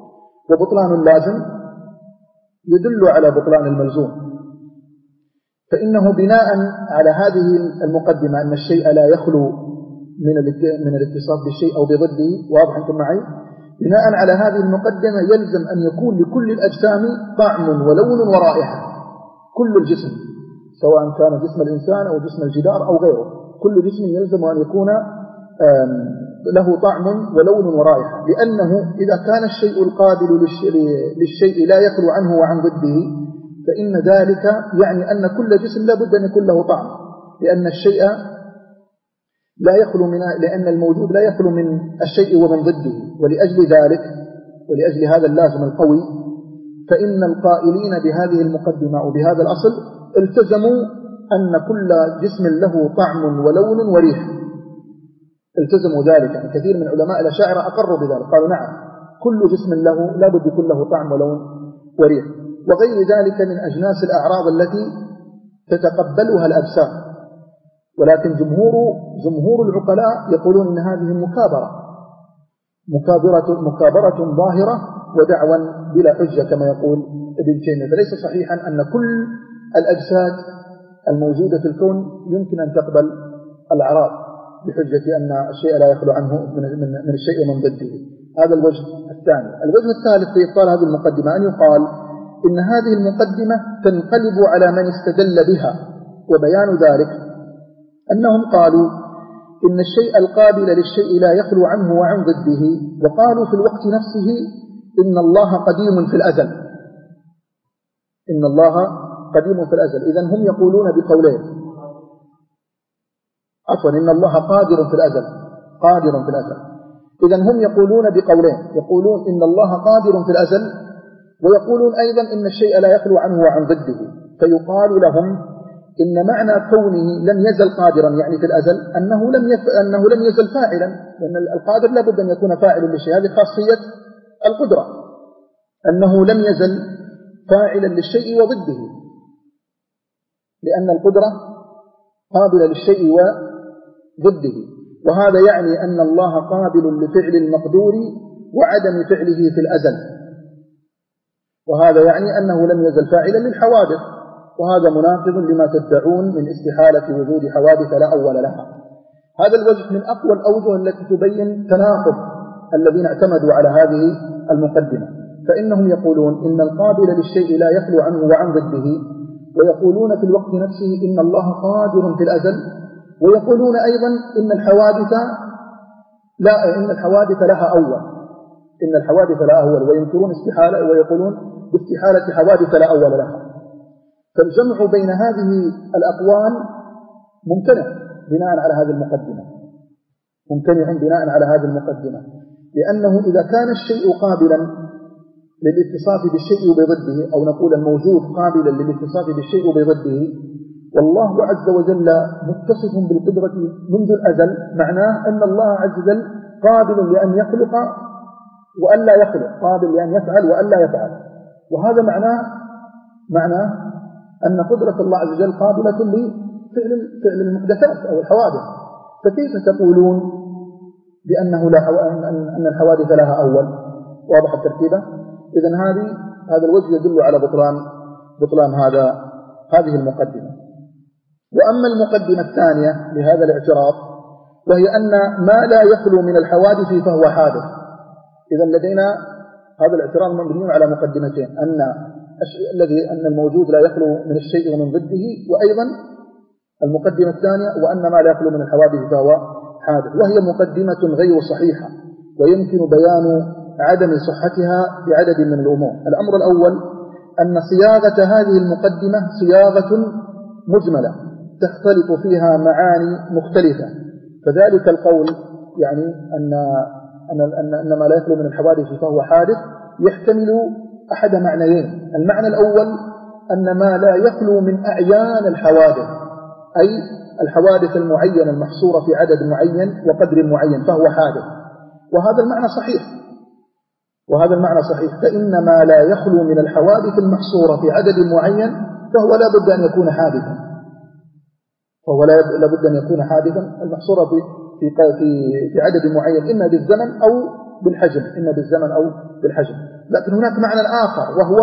وبطلان اللازم يدل على بطلان الملزوم، فإنه بناء على هذه المقدمة أن الشيء لا يخلو من من الاتصاف بالشيء أو بضده، واضح أنتم معي؟ بناء على هذه المقدمة يلزم أن يكون لكل الأجسام طعم ولون ورائحة، كل الجسم سواء كان جسم الإنسان أو جسم الجدار أو غيره، كل جسم يلزم أن يكون له طعم ولون ورائحة، لأنه إذا كان الشيء القابل للشيء لا يخلو عنه وعن ضده فإن ذلك يعني أن كل جسم لا بد أن يكون له طعم، لأن الشيء لا يخلو من لأن الموجود لا يخلو من الشيء ومن ضده. ولأجل ذلك ولأجل هذا اللازم القوي فإن القائلين بهذه المقدمة وبهذا الأصل التزموا أن كل جسم له طعم ولون وريح، التزموا ذلك. يعني كثير من علماء الأشاعرة أقروا بذلك، قالوا نعم كل جسم له لا بد يكون له طعم ولون وريح، وغير ذلك من أجناس الأعراض التي تتقبلها الأجسام. ولكن جمهور جمهور العقلاء يقولون إن هذه مكابرة مكابرة مكابرة ظاهرة ودعوى بلا حجة كما يقول ابن تيمية، فليس صحيحا أن كل الأجساد الموجودة في الكون يمكن أن تقبل الأعراض بحجة أن الشيء لا يخلو عنه من من الشيء ومن ضده. هذا الوجه الثاني. الوجه الثالث في إبطال هذه المقدمة أن يقال إن هذه المقدمة تنقلب على من استدل بها، وبيان ذلك أنهم قالوا إن الشيء القابل للشيء لا يخلو عنه وعن ضده، وقالوا في الوقت نفسه إن الله قديم في الأزل، إن الله قديم في الأزل. إذن هم يقولون بقولين، عفوا إن الله قادر في الأزل، قادر في الأزل. إذن هم يقولون بقولين، يقولون إن الله قادر في الأزل، ويقولون أيضا إن الشيء لا يخلو عنه وعن ضده. فيقال لهم إن معنى كونه لم يزل قادرا يعني في الأزل أنه لم يف... أنه لم يزل فاعلا، لأن القادر لا بد أن يكون فاعلا للشيء، هذه خاصية القدرة، أنه لم يزل فاعلا للشيء وضده، لأن القدرة قابلة للشيء وضده. وهذا يعني أن الله قابل لفعل المقدور وعدم فعله في الأزل، وهذا يعني أنه لم يزل فاعلا للحوادث، وهذا مناقض لما تدعون من استحالة وجود حوادث لا أول لها. هذا الوجه من أقوى الأوجه التي تبين تناقض الذين اعتمدوا على هذه المقدمة، فإنهم يقولون إن القابل للشيء لا يخلو عنه وعن ضده، ويقولون في الوقت نفسه إن الله قادر في الأزل، ويقولون أيضا إن الحوادث لا إن الحوادث لها أول، إن الحوادث لا أول، وينكرون استحالة ويقولون باستحالة حوادث لا أول لها. فالجمع بين هذه الأقوال ممتنع بناء على هذه المقدمة، ممتنع بناء على هذه المقدمة، لأنه إذا كان الشيء قابلا للاتصاف بالشيء بضده، أو نقول الموجود قابلا للاتصاف بالشيء بضده، والله عز وجل متصف بالقدرة منذ الأزل، معناه أن الله عز وجل قابل لأن يخلق وألا يخلق، قابل لأن يفعل وألا يفعل. وهذا معناه معناه أن قدرة الله عز وجل قابلة لفعل فعل المحدثات أو الحوادث. فكيف تقولون بأنه لا أن الحوادث لها أول؟ واضح التركيبة؟ إذن هذه هذا الوجه يدل على بطلان بطلان هذا هذه المقدمة. وأما المقدمة الثانية لهذا الاعتراض وهي أن ما لا يخلو من الحوادث فهو حادث. إذن لدينا هذا الاعتراض مبني على مقدمتين، أن الذي أن الموجود لا يخلو من الشيء ومن ضده، وأيضا المقدمة الثانية وأن ما لا يخلو من الحوادث فهو حادث، وهي مقدمة غير صحيحة، ويمكن بيان عدم صحتها بعدد من الأمور. الأمر الأول أن صياغة هذه المقدمة صياغة مجملة تختلط فيها معاني مختلفة، فذلك القول يعني أن أن أن, أن ما لا يخلو من الحوادث فهو حادث يحتمل أحد معنيين. المعنى الأول أن ما لا يخلو من أعيان الحوادث، أي الحوادث المعينة المحصورة في عدد معين وقدر معين فهو حادث، وهذا المعنى صحيح، وهذا المعنى صحيح. فإن ما لا يخلو من الحوادث المحصورة في عدد معين فهو لا بد أن يكون حادثا، فهو لا بد أن يكون حادثا المحصورة في في في في عدد معين، إما بالزمن أو بالحجم، إما بالزمن أو بالحجم. لكن هناك معنى آخر، وهو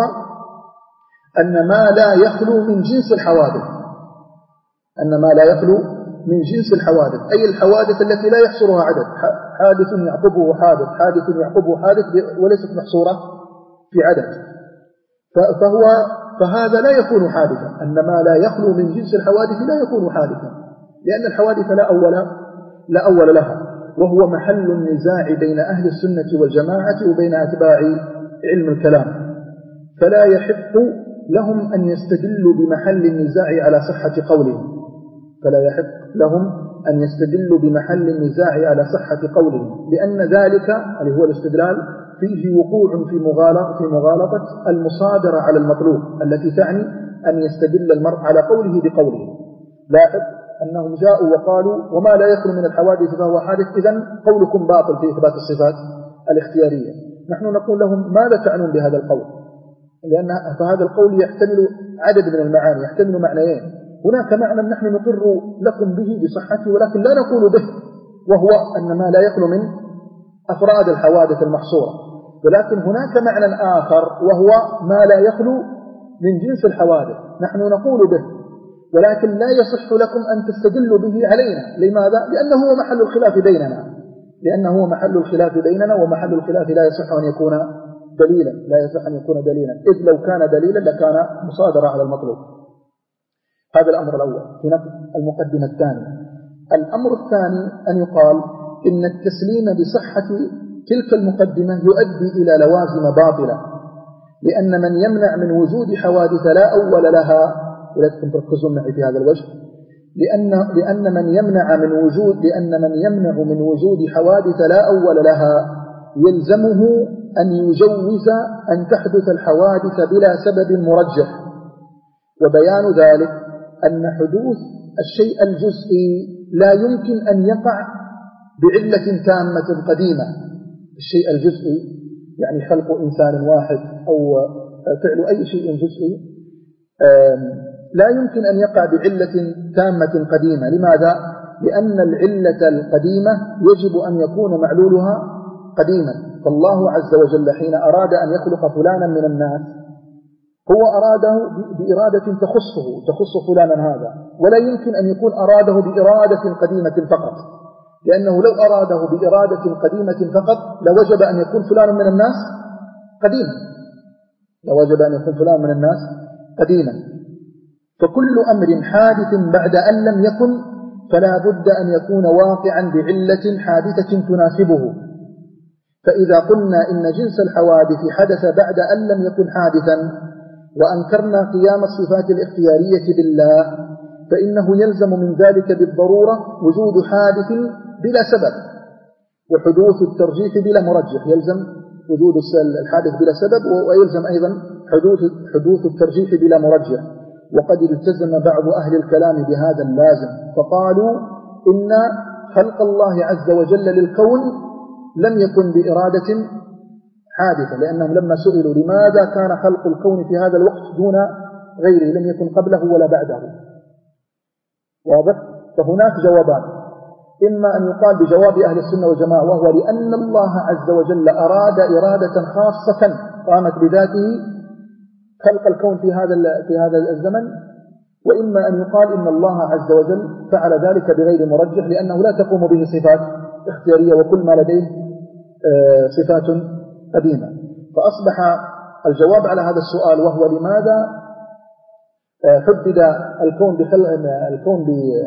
أن ما لا يخلو من جنس الحوادث، أن ما لا يخلو من جنس الحوادث، أي الحوادث التي لا يحصرها عدد، حادث يعقبه حادث، حادث يعقبه حادث، وليست محصورة في عدد. فهو فهذا لا يكون حادثا، أن ما لا يخلو من جنس الحوادث لا يكون حادثا، لأن الحوادث لا أول لا أول لها، وهو محل النزاع بين أهل السنة والجماعة وبين أتباع علم الكلام. فلا يحق لهم أن يستدلوا بمحل النزاع على صحة قولهم، فلا يحق لهم أن يستدلوا بمحل النزاع على صحة قولهم، لأن ذلك اللي هو الاستدلال فيه وقوع في مغالطة في مغالطة المصادرة على المطلوب، التي تعني أن يستدل المرء على قوله بقوله. لاحظ أنهم جاءوا وقالوا وما لا يخلو من الحوادث فهو حادث، إذن قولكم باطل في إثبات الصفات الاختيارية. نحن نقول لهم ماذا تعنون بهذا القول؟ لأن فهذا القول يحتمل عدد من المعاني، يحتمل معنيين. هناك معنى نحن نقر لكم به بصحته ولكن لا نقول به، وهو أن ما لا يخلو من أفراد الحوادث المحصورة. ولكن هناك معنى آخر، وهو ما لا يخلو من جنس الحوادث، نحن نقول به ولكن لا يصح لكم أن تستدلوا به علينا. لماذا؟ لأنه هو محل الخلاف بيننا، لأنه هو محل الخلاف بيننا ومحل الخلاف لا يصح أن يكون دليلا، لا يصح أن يكون دليلا، إذ لو كان دليلا لكان مصادرة على المطلوب. هذا الأمر الأول في نفس المقدمة الثانية. الأمر الثاني أن يقال إن التسليم بصحة تلك المقدمة يؤدي إلى لوازم باطلة، لأن من يمنع من وجود حوادث لا أول لها، ولكن تركزون معي في هذا الوجه، لأن لأن من يمنع من وجود لأن من يمنع من وجود حوادث لا أول لها يلزمه أن يجوز أن تحدث الحوادث بلا سبب مرجح. وبيان ذلك أن حدوث الشيء الجزئي لا يمكن أن يقع بعلة تامة قديمة. الشيء الجزئي يعني خلق إنسان واحد أو فعل أي شيء جزئي لا يمكن أن يقع بعلة تامة قديمة. لماذا؟ لأن العلة القديمة يجب أن يكون معلولها قديما. فالله عز وجل حين أراد أن يخلق فلانا من الناس هو أراده بإرادة تخصه تخص فلانا هذا، ولا يمكن أن يكون أراده بإرادة قديمة فقط، لأنه لو أراده بإرادة قديمة فقط لوجب أن يكون فلان من الناس قديما، لوجب أن يكون فلان من الناس قديما. فكل أمر حادث بعد أن لم يكن فلا بد أن يكون واقعا بعلة حادثة تناسبه. فإذا قلنا إن جنس الحوادث حدث بعد أن لم يكن حادثا وأنكرنا قيام الصفات الاختيارية بالله، فإنه يلزم من ذلك بالضرورة وجود حادث بلا سبب، وحدوث الترجيح بلا مرجح. يلزم وجود الحادث بلا سبب، ويلزم أيضا حدوث حدوث الترجيح بلا مرجح. وقد التزم بعض أهل الكلام بهذا اللازم، فقالوا إن خلق الله عز وجل للكون لم يكن بإرادة حادثة، لأنهم لما سئلوا لماذا كان خلق الكون في هذا الوقت دون غيره، لم يكن قبله ولا بعده. واضح؟ فهناك جوابان، إما أن يقال بجواب أهل السنة والجماعة، وهو لأن الله عز وجل أراد إرادة خاصة قامت بذاته خلق الكون في هذا في هذا الزمن، وإما أن يقال إن الله عز وجل فعل ذلك بغير مرجح، لأنه لا تقوم به صفات اختيارية، وكل ما لديه صفات قديمة. فأصبح الجواب على هذا السؤال، وهو لماذا حدد الكون بخلق الكون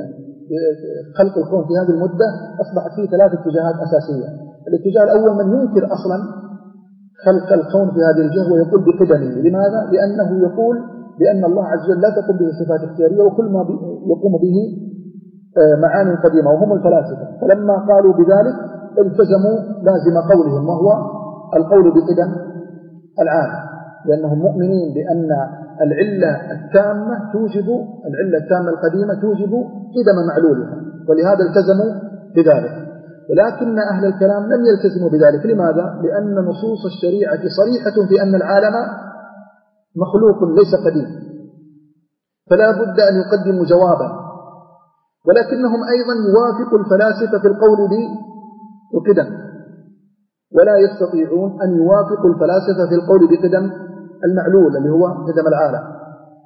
بخلق الكون في هذه المدة، أصبحت فيه ثلاث اتجاهات أساسية. الاتجاه الأول من ينكر أصلا خلق الكون في هذه الجهة ويقول بقدمه. لماذا؟ لأنه يقول بأن الله عز وجل لا تقوم به صفات اختيارية، وكل ما يقوم به معاني قديمة، وهم الفلاسفة. فلما قالوا بذلك التزموا لازم قولهم، وهو القول بقدم العالم، لأنهم مؤمنين بأن العلة التامة توجب العلة التامة القديمة توجب قدم معلولها، ولهذا التزموا بذلك. ولكن أهل الكلام لم يلتزموا بذلك. لماذا؟ لأن نصوص الشريعة صريحة في أن العالم مخلوق ليس قديم، فلا بد أن يقدموا جوابا. ولكنهم أيضا يوافقوا الفلاسفة في القول بقدم، ولا يستطيعون أن يوافقوا الفلاسفة في القول بقدم المعلول اللي هو قدم العالم.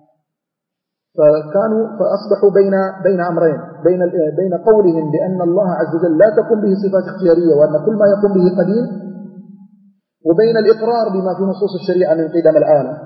فكانوا فأصبحوا بين بين أمرين، بين بين قولهم بأن الله عز وجل لا تقوم به صفات اختيارية وأن كل ما يقوم به قديم، وبين الإقرار بما في نصوص الشريعة من قدم العالم،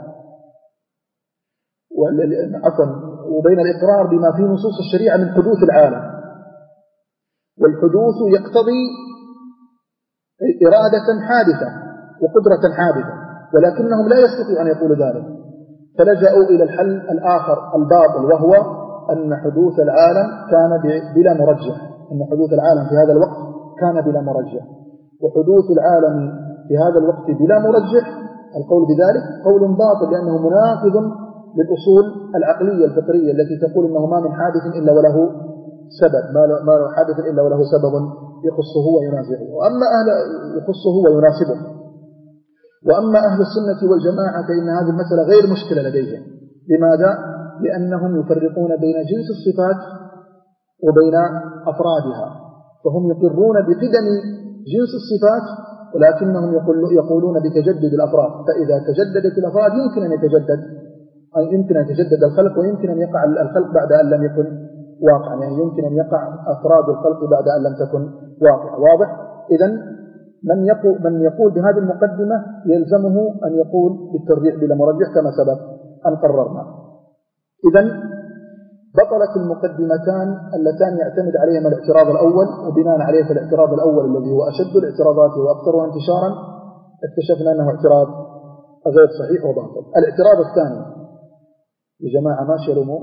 عفوا وبين الإقرار بما في نصوص الشريعة من حدوث العالم. والحدوث يقتضي إرادة حادثة وقدرة حادثة، ولكنهم لا يستطيعون أن يقولوا ذلك، فلجأوا إلى الحل الآخر الباطل، وهو أن حدوث العالم كان بلا مرجح، أن حدوث العالم في هذا الوقت كان بلا مرجح، وحدوث العالم في هذا الوقت بلا مرجح القول بذلك قول باطل، لأنه مناقض للأصول العقلية الفطرية التي تقول أنه ما من حادث إلا وله سبب، ما له حادث إلا وله سبب يخصه وينازعه، وأما أهل يخصه ويناسبه. وأما أهل السنة والجماعة فإن هذه المسألة غير مشكلة لديهم. لماذا؟ لأنهم يفرقون بين جنس الصفات وبين أفرادها، فهم يقرون بقدم جنس الصفات، ولكنهم يقولون بتجدد الأفراد. فإذا تجددت الأفراد يمكن أن يتجدد أي يمكن أن يتجدد الخلق، ويمكن أن يقع الخلق بعد أن لم يكن واقعا، يعني يمكن أن يقع أفراد الخلق بعد أن لم تكن واقع. واضح؟ إذن من يقول, من يقول بهذه المقدمة يلزمه أن يقول بالترجيح بلا مرجح كما سبق أن قررنا. إذن بطلت المقدمتان اللتان يعتمد عليهما الاعتراض الأول، وبناء عليه في الاعتراض الأول الذي هو أشد الاعتراضات وأكثرها انتشارا اكتشفنا أنه اعتراض غير صحيح وباطل. الاعتراض الثاني يا جماعة ما شلموا.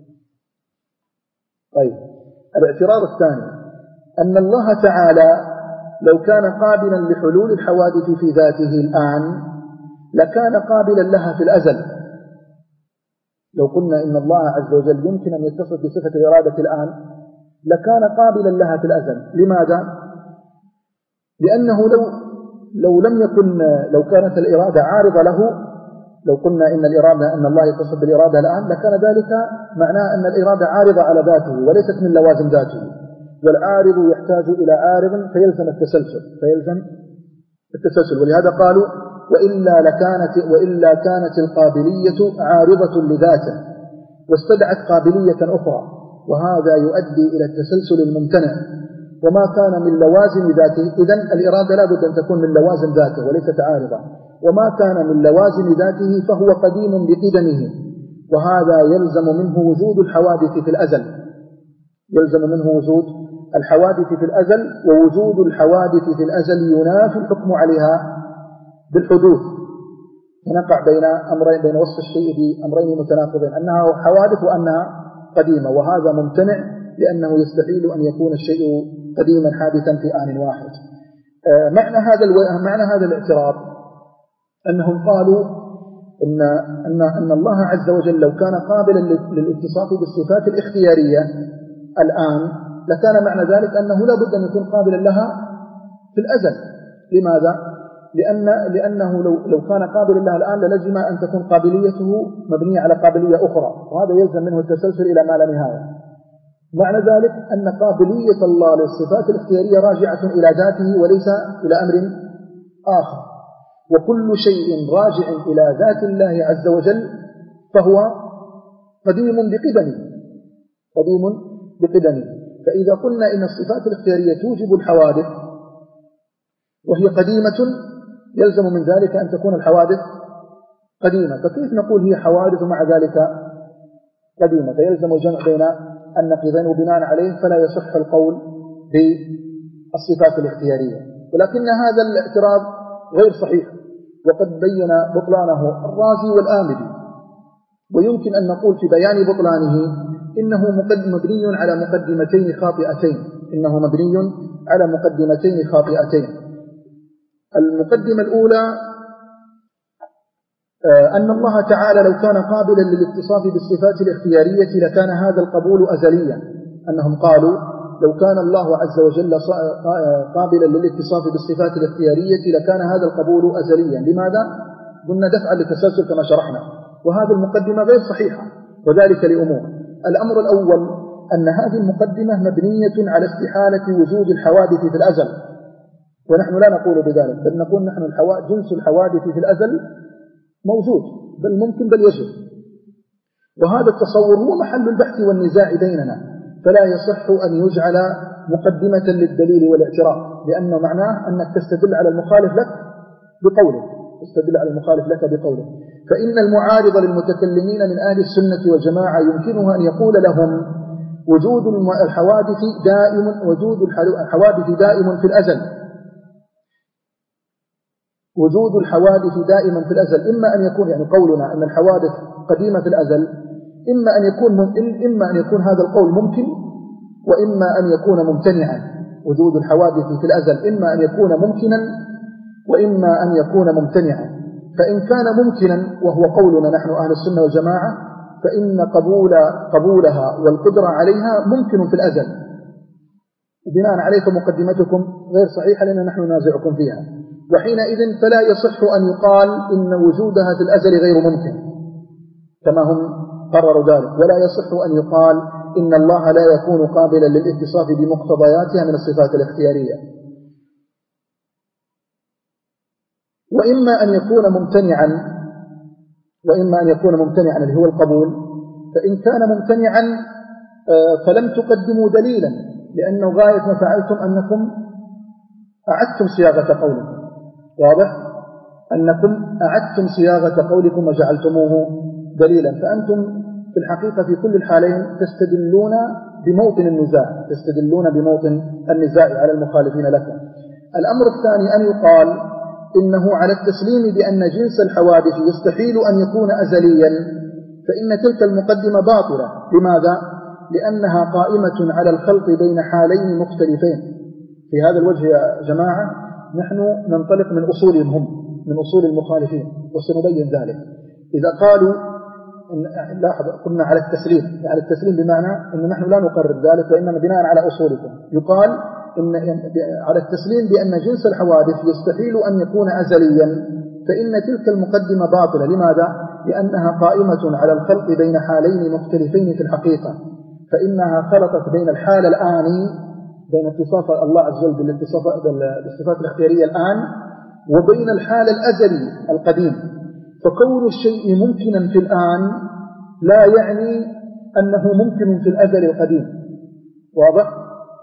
طيب، الاعتراض الثاني أن الله تعالى لو كان قابلا لحلول الحوادث في ذاته الآن لكان قابلا لها في الأزل. لو قلنا إن الله عز وجل يمكن أن يتصف بصفة الإرادة الآن لكان قابلا لها في الأزل. لماذا؟ لأنه لو لو لم يكن لو كانت الإرادة عارضة له، لو قلنا إن الإرادة أن الله يتصف بالإرادة الآن لكان ذلك معناه أن الإرادة عارضة على ذاته وليست من لوازم ذاته، والعارض يحتاج إلى عارض فيلزم التسلسل فيلزم التسلسل ولهذا قالوا وإلا لكانت وإلا كانت القابلية عارضة لذاته واستدعت قابلية أخرى، وهذا يؤدي إلى التسلسل الممتنع، وما كان من لوازم ذاته. إذن الإرادة لا بد أن تكون من لوازم ذاته وليست عارضة، وما كان من لوازم ذاته فهو قديم بقدمه، وهذا يلزم منه وجود الحوادث في الأزل يلزم منه وجود الحوادث في الأزل ووجود الحوادث في الأزل ينافي الحكم عليها بالحدوث، فنقع بين أمرين بين وصف الشيء بأمرين متناقضين، أنها حوادث وأنها قديمة، وهذا ممتنع لأنه يستحيل أن يكون الشيء قديما حادثا في آن واحد. معنى هذا معنى هذا الاعتراض أنهم قالوا إن أن أن الله عز وجل لو كان قابلا للاتصاف بالصفات الاختيارية الآن لكان معنى ذلك أنه لا بد أن يكون قابلا لها في الأزل. لماذا؟ لأن لأنه لو لو كان قابلا لها الآن للزم أن تكون قابليته مبنية على قابلية أخرى، وهذا يلزم منه التسلسل إلى ما لا نهاية. معنى ذلك أن قابلية الله للصفات الاختيارية راجعة إلى ذاته وليس إلى أمر آخر، وكل شيء راجع إلى ذات الله عز وجل فهو قديم بقدمه قديم بقدمه فإذا قلنا إن الصفات الاختيارية توجب الحوادث وهي قديمة يلزم من ذلك أن تكون الحوادث قديمة، فكيف نقول هي حوادث مع ذلك قديمة؟ فيلزم الجمع بين النقيضين، وبناء عليه فلا يصح القول بالصفات الاختيارية. ولكن هذا الاعتراض غير صحيح، وقد بين بطلانه الرازي والآمدي، ويمكن أن نقول في بيان بطلانه إنه مبني على مقدمتين خاطئتين إنه مبني على مقدمتين خاطئتين. المقدمة الأولى أن الله تعالى لو كان قابلا للاتصاف بالصفات الاختيارية لكان هذا القبول أزليا. أنهم قالوا لو كان الله عز وجل قابلا للاتصاف بالصفات الاختيارية لكان هذا القبول أزليا. لماذا؟ قلنا دفعا للتسلسل كما شرحنا، وهذه المقدمة غير صحيحة، وذلك لأمور. الأمر الأول أن هذه المقدمة مبنية على استحالة وجود الحوادث في الأزل، ونحن لا نقول بذلك، بل نقول نحن جنس الحوادث في الأزل موجود، بل ممكن بل يجب. وهذا التصور هو محل البحث والنزاع بيننا، فلا يصح أن يجعل مقدمة للدليل والاعتراف، لأنه معناه أنك تستدل على المخالف لك بقولك تستدل على المخالف لك بقولك. فإن المعارض للمتكلمين من أهل السنة والجماعة يمكنه أن يقول لهم وجود الحوادث دائم وجود الحوادث دائم في الأزل وجود الحوادث دائما في الأزل إما أن يكون يعني قولنا أن الحوادث قديمة في الأزل، إما أن يكون إما أن يكون هذا القول ممكن، وإما أن يكون ممتنعا. وجود الحوادث في الأزل إما أن يكون ممكنا وإما أن يكون ممتنعا. فإن كان ممكنا وهو قولنا نحن أهل السنة والجماعة، فإن قبول قبولها والقدرة عليها ممكن في الأزل، وبناء عليه مقدمتكم غير صحيحة لأن نحن نازعكم فيها. وحينئذ فلا يصح أن يقال إن وجودها في الأزل غير ممكن كما هم قرروا ذلك، ولا يصح أن يقال إن الله لا يكون قابلا للاتصاف بمقتضياتها من الصفات الاختيارية. وإما أن يكون ممتنعا وإما أن يكون ممتنعا اللي هو القبول. فإن كان ممتنعا فلم تقدموا دليلا، لأنه غاية ما فعلتم أنكم أعدتم صياغة قولكم. واضح؟ أنكم أعدتم صياغة قولكم وجعلتموه دليلا، فأنتم في الحقيقة في كل الحالين تستدلون بموطن النزاع تستدلون بموطن النزاع على المخالفين لكم. الأمر الثاني أن يقال إنه على التسليم بأن جنس الحوادث يستحيل أن يكون أزليا، فإن تلك المقدمة باطلة. لماذا؟ لأنها قائمة على الخلط بين حالين مختلفين. في هذا الوجه يا جماعة نحن ننطلق من أصولهم هم من أصول المخالفين، وسنبين ذلك. إذا قالوا لاحظ قلنا على التسليم، على التسليم بمعنى أن نحن لا نقرر ذلك وإنما بناء على أصولكم. يقال إن على التسليم بأن جنس الحوادث يستحيل أن يكون أزليا، فإن تلك المقدمة باطلة. لماذا؟ لأنها قائمة على الخلط بين حالين مختلفين في الحقيقة، فإنها خلطت بين الحال الآني بين اتصاف الله عز وجل بالصفات الاختيارية الآن وبين الحال الأزلي القديم. فكون الشيء ممكنا في الآن لا يعني أنه ممكن في الأزل القديم. واضح؟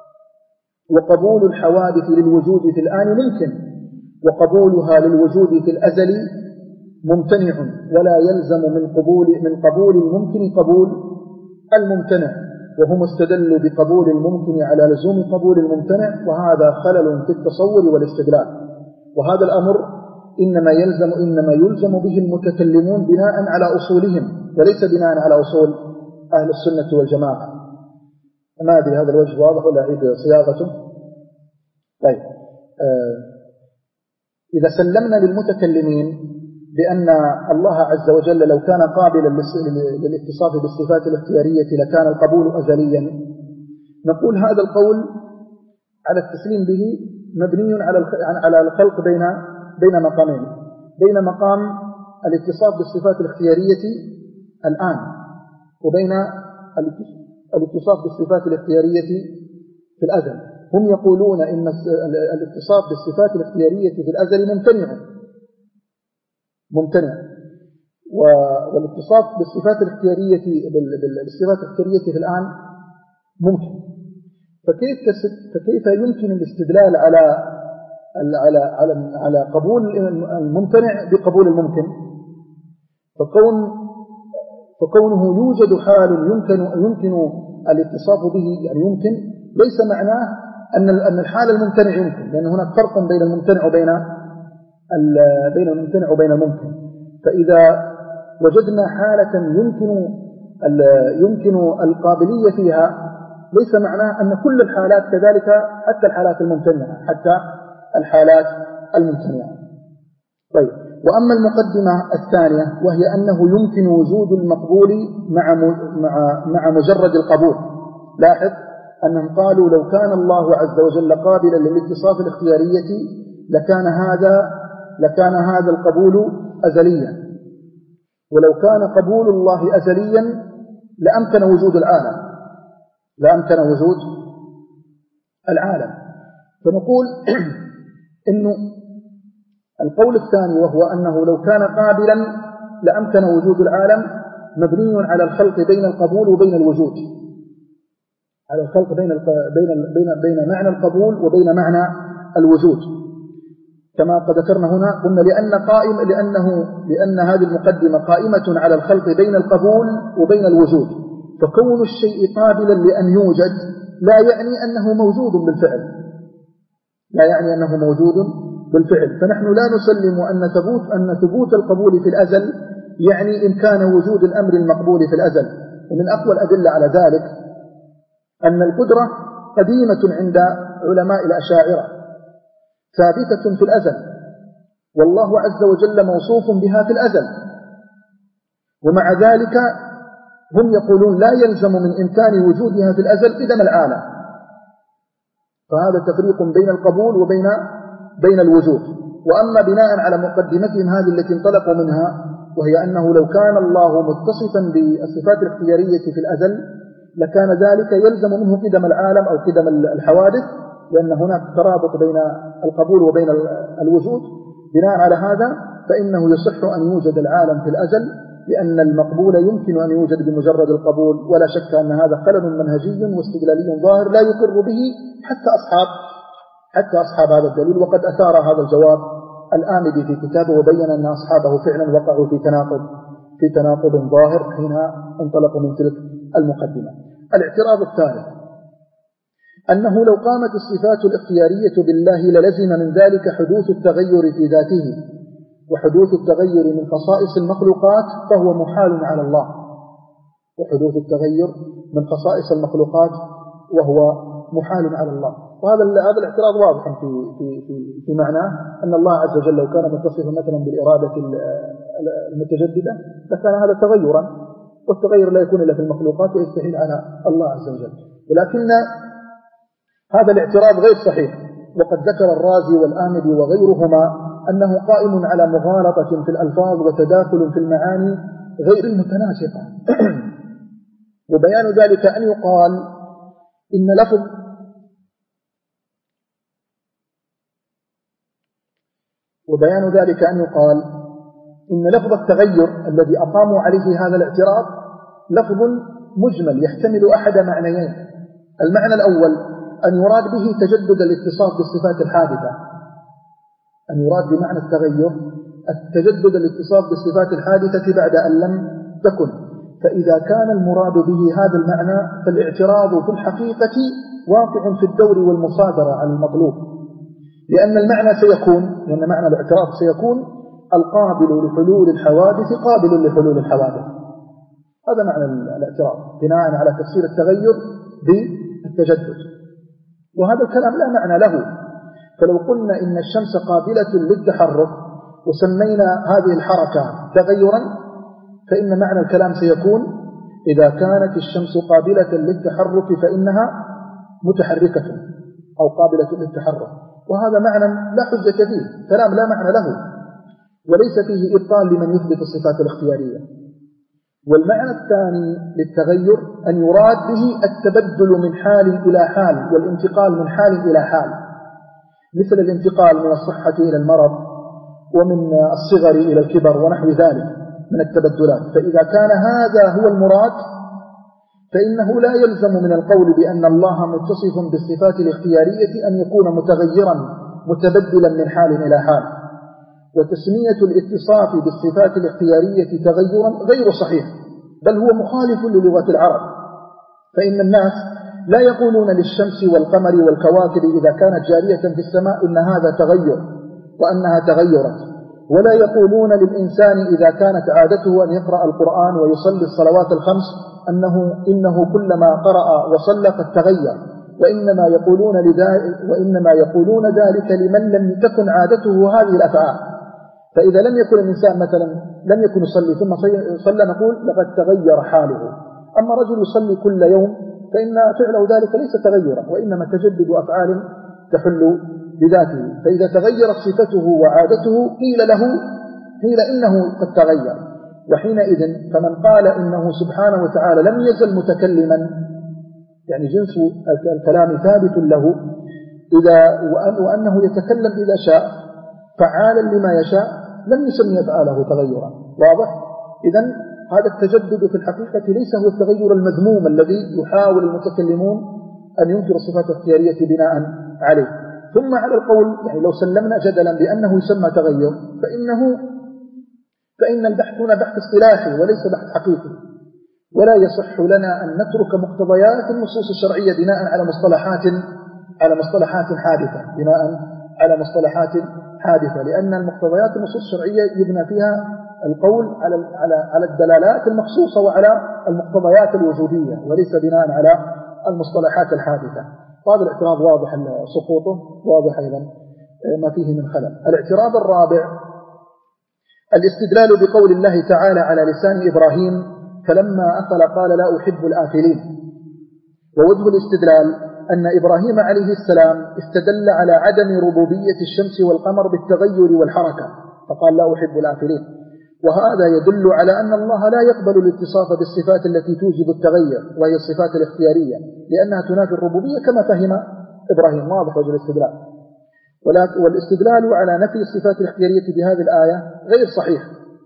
وقبول الحوادث للوجود في الآن ممكن، وقبولها للوجود في الأزل ممتنع، ولا يلزم من قبول من قبول الممكن قبول الممتنع، وهم استدلوا بقبول الممكن على لزوم قبول الممتنع، وهذا خلل في التصور والاستدلال. وهذا الأمر إنما يلزم إنما يلزم به المتكلمون بناء على أصولهم، وليس بناء على أصول أهل السنة والجماعة. ما أدري هذا الوجه واضح ولا أعيد صياغته؟ طيب، آه إذا سلمنا للمتكلمين بأن الله عز وجل لو كان قابلا للاتصاف بالصفات الاختيارية لكان القبول أزليا، نقول هذا القول على التسليم به مبني على على الخلط بين بين مقامين، بين مقام الاتصاف بالصفات الاختيارية الآن وبين الاتصاف بالصفات الاختيارية في الأزل. هم يقولون إن الاتصاف بالصفات الاختيارية في الأزل ممتنع ممتنع والاتصاف بالصفات الاختيارية بالصفات الاختيارية في الآن ممكن. فكيف فكيف يمكن الاستدلال على على على على قبول الممتنع بقبول الممكن؟ فكون فكونه يوجد حال يمكن يمكن الاتصاف به يعني يمكن، ليس معناه أن أن الحال الممتنع يمكن، لأن هناك فرق بين الممتنع وبين بين الممتنع وبين الممكن. فإذا وجدنا حالة يمكن يمكن القابلية فيها، ليس معناه أن كل الحالات كذلك، حتى الحالات الممتنعة حتى الحالات الممتنعة. طيب، وأما المقدمة الثانية وهي أنه يمكن وجود المقبول مع مع مع مجرد القبول. لاحظ أنهم قالوا لو كان الله عز وجل قابلا للاتصاف الاختيارية لكان هذا لكان هذا القبول أزليا، ولو كان قبول الله أزليا لأمكن وجود العالم لأمكن وجود العالم. فنقول إنه القول الثاني وهو أنه لو كان قابلا لأمكن وجود العالم مبني على الخلق بين القبول وبين الوجود، على الخلق بين بين بين بين معنى القبول وبين معنى الوجود، كما قد ذكرنا هنا. قلنا لأن قائم لأنه لأن هذه المقدمة قائمة على الخلق بين القبول وبين الوجود، فكون الشيء قابلا لأن يوجد لا يعني أنه موجود بالفعل، لا يعني أنه موجود بالفعل. فنحن لا نسلم أن ثبوت أن ثبوت القبول في الأزل يعني إمكان وجود الأمر المقبول في الأزل. ومن أقوى الأدلة على ذلك أن القدرة قديمة عند علماء الأشاعرة ثابتة في الأزل، والله عز وجل موصوف بها في الأزل، ومع ذلك هم يقولون لا يلزم من إمكان وجودها في الأزل قدم العالم. فهذا تفريق بين القبول وبين بين الوجود. وأما بناء على مقدمتهم هذه التي انطلقوا منها، وهي أنه لو كان الله متصفا بالصفات الاختيارية في الأزل لكان ذلك يلزم منه قدم العالم أو قدم الحوادث، لأن هناك ترابط بين القبول وبين الوجود. بناء على هذا فإنه يصح أن يوجد العالم في الأزل، لأن المقبول يمكن أن يوجد بمجرد القبول، ولا شك أن هذا خلل منهجي واستدلالي ظاهر لا يقر به حتى أصحاب حتى أصحاب هذا الدليل. وقد أثار هذا الجواب الآمدي في كتابه وبين أن أصحابه فعلا وقعوا في تناقض في تناقض ظاهر حين انطلقوا من تلك المقدمة. الاعتراض الثالث أنه لو قامت الصفات الاختيارية بالله للزم من ذلك حدوث التغير في ذاته، وحدوث التغير من خصائص المخلوقات فهو محال على الله، وحدوث التغير من خصائص المخلوقات وهو محال على الله. وهذا هذا الاعتراض واضح في في في في معناه أن الله عز وجل لو كان متصفا مثلا بالإرادة المتجددة لكان هذا تغيرا، والتغير لا يكون إلا في المخلوقات ويستحيل على الله عز وجل. ولكن هذا الاعتراض غير صحيح، وقد ذكر الرازي والآمدي وغيرهما أنه قائم على مغالطة في الألفاظ وتداخل في المعاني غير المتناسقة. وبيان ذلك أن يقال إن لفظ وبيان ذلك أن يقال إن لفظ التغير الذي أقاموا عليه هذا الاعتراض لفظ مجمل يحتمل أحد معنيين. المعنى الأول أن يراد به تجدد الاتصاف بالصفات الحادثة، أن يراد بمعنى التغير التجدد الاتصاف بالصفات الحادثة بعد أن لم تكن. فإذا كان المراد به هذا المعنى فالاعتراض في الحقيقة واقع في الدور والمصادرة على المطلوب، لأن المعنى سيكون لأن معنى الاعتراض سيكون القابل لحلول الحوادث قابل لحلول الحوادث. هذا معنى الاعتراض بناء على تفسير التغير بالتجدد، وهذا الكلام لا معنى له. فلو قلنا إن الشمس قابلة للتحرك وسمينا هذه الحركة تغيرا فإن معنى الكلام سيكون إذا كانت الشمس قابلة للتحرك فإنها متحركة أو قابلة للتحرك، وهذا معنى لا حجة فيه، كلام لا معنى له وليس فيه إبطال لمن يثبت الصفات الاختيارية. والمعنى الثاني للتغير أن يراد به التبدل من حال إلى حال والانتقال من حال إلى حال، مثل الانتقال من الصحة إلى المرض ومن الصغر إلى الكبر ونحو ذلك من التبدلات. فإذا كان هذا هو المراد فإنه لا يلزم من القول بأن الله متصف بالصفات الاختيارية أن يكون متغيرا متبدلا من حال إلى حال. وتسمية الاتصاف بالصفات الاختيارية تغيرا غير صحيح، بل هو مخالف للغة العرب. فإن الناس لا يقولون للشمس والقمر والكواكب إذا كانت جارية في السماء إن هذا تغير وأنها تغيرت، ولا يقولون للإنسان إذا كانت عادته أن يقرأ القرآن ويصلي الصلوات الخمس أنه إنه كلما قرأ وصلى قد تغير، وإنما يقولون لذلك وإنما يقولون ذلك لمن لم تكن عادته هذه الأفعال. فإذا لم يكن الإنسان مثلا لم يكن يصلي ثم صلى نقول لقد تغير حاله. أما رجل يصلي كل يوم فإن فعله ذلك ليس تغيرا، وإنما تجدد أفعال تحل بذاته. فإذا تغيرت صفته وعادته قيل له قيل إنه قد تغير، وحينئذ فمن قال إنه سبحانه وتعالى لم يزل متكلما يعني جنس الكلام ثابت له، إذا وأنه يتكلم إذا شاء فعالا لما يشاء لم يسمي أفعاله تغيرا. واضح؟ إذن هذا التجدد في الحقيقة ليس هو التغير المذموم الذي يحاول المتكلمون أن ينكروا الصفات الاختيارية بناء عليه. ثم على القول يعني لو سلمنا جدلا بأنه يسمى تغير فإنه فإن البحث هنا بحث اصطلاحي وليس بحث حقيقي، ولا يصح لنا أن نترك مقتضيات النصوص الشرعية بناء على مصطلحات على مصطلحات حادثة بناء على مصطلحات حادثة لأن المقتضيات النصوص الشرعية يبنى فيها القول على على على الدلالات المخصوصة وعلى المقتضيات الوجودية وليس بناء على المصطلحات الحادثة. هذا الاعتراض واضح سقوطه، واضح أيضا ما فيه من خلل. الاعتراض الرابع الاستدلال بقول الله تعالى على لسان إبراهيم فلما أفل قال لا أحب الآفلين. ووجه الاستدلال أن إبراهيم عليه السلام استدل على عدم ربوبية الشمس والقمر بالتغير والحركة فقال لا أحب الآفلين، وهذا يدل على أن الله لا يقبل الاتصاف بالصفات التي توجب التغير وهي الصفات الاختيارية لأنها تنافي الربوبية كما فهم إبراهيم. واضح وجه الاستدلال. والاستدلال على نفي الصفات الاختيارية بهذه الآية غير صحيح،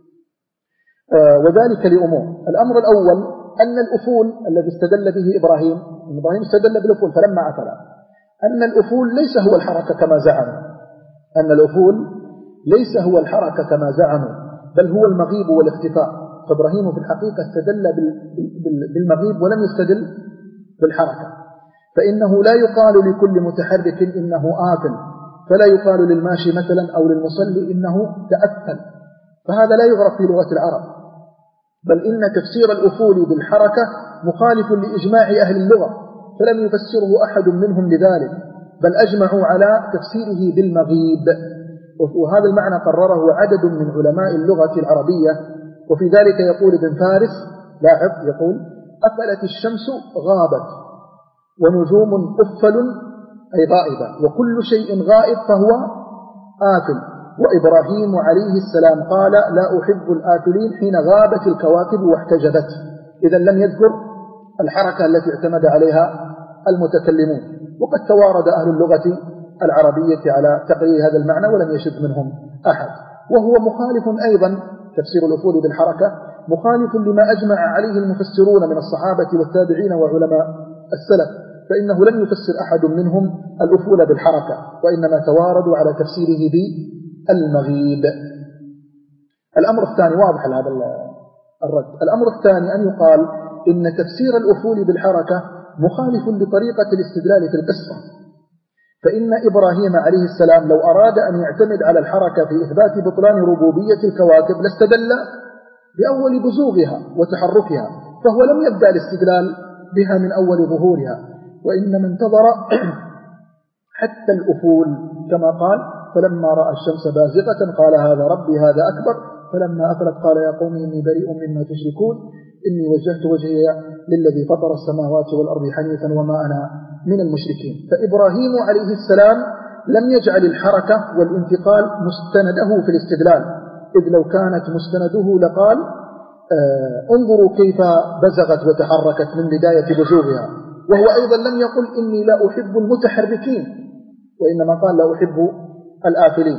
وذلك لأمور. الأمر الأول أن الأفول الذي استدل به إبراهيم إبراهيم استدل بالأفول فلما أفل أن الأفول ليس هو الحركة كما زعموا أن الأفول ليس هو الحركة كما زعموا بل هو المغيب والاختفاء. فإبراهيم في الحقيقة استدل بالمغيب ولم يستدل بالحركة، فإنه لا يقال لكل متحرك إنه آفل، فلا يقال للماشي مثلا أو للمصلي إنه تأفل، فهذا لا يعرف في لغة العرب، بل إن تفسير الأفول بالحركة مخالف لإجماع أهل اللغة فلم يفسره أحد منهم لذلك، بل أجمعوا على تفسيره بالمغيب، وهذا المعنى قرره عدد من علماء اللغة العربية. وفي ذلك يقول ابن فارس لاحظ يقول أفلت الشمس غابت ونجوم أفل أي غائبة وكل شيء غائب فهو آفل. وإبراهيم عليه السلام قال لا أحب الآفلين حين غابت الكواكب واحتجبت. إذن لم يذكر الحركة التي اعتمد عليها المتكلمون، وقد توارد أهل اللغة العربية على تقرير هذا المعنى ولم يشد منهم أحد. وهو مخالف أيضا تفسير الأفول بالحركة مخالف لما أجمع عليه المفسرون من الصحابة والتابعين وعلماء السلف، فإنه لم يفسر أحد منهم الأفول بالحركة وإنما تواردوا على تفسيره بالمغيب. الأمر الثاني واضح هذا الرد. الأمر الثاني أن يقال إن تفسير الأفول بالحركة مخالف لطريقة الاستدلال في القصة، فإن إبراهيم عليه السلام لو أراد أن يعتمد على الحركة في إثبات بطلان ربوبية الكواكب لاستدل بأول بزوغها وتحركها، فهو لم يبدأ الاستدلال بها من أول ظهورها، وإنما انتظر حتى الأفول كما قال فلما رأى الشمس بازغة قال هذا ربي هذا أكبر فلما أفلت قال يا قوم إني بريء مما تشركون إني وجهت وجهي للذي فطر السماوات والأرض حنيفا وما أنا من المشركين. فإبراهيم عليه السلام لم يجعل الحركة والانتقال مستنده في الاستدلال، إذ لو كانت مستنده لقال آه انظروا كيف بزغت وتحركت من بداية بزوغها، وهو أيضا لم يقل إني لا أحب المتحركين وإنما قال لا أحب الآفلين.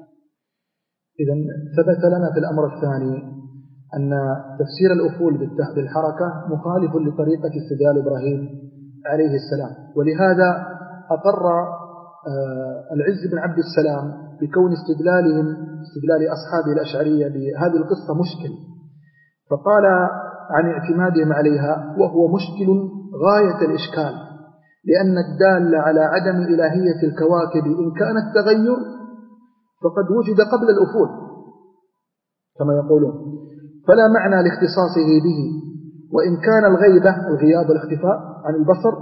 إذن ثبت لنا في الأمر الثاني أن تفسير الأفول بالحركة مخالف لطريقة استدلال إبراهيم عليه السلام، ولهذا أقر العز بن عبد السلام بكون استدلالهم استدلال أصحاب الأشعرية بهذه القصة مشكل، فقال عن اعتمادهم عليها وهو مشكل غاية الإشكال، لأن الدال على عدم إلهية الكواكب إن كان التغير فقد وجد قبل الأفول كما يقولون، فلا معنى لاختصاصه به، وإن كان الغيبة الغياب والاختفاء عن البصر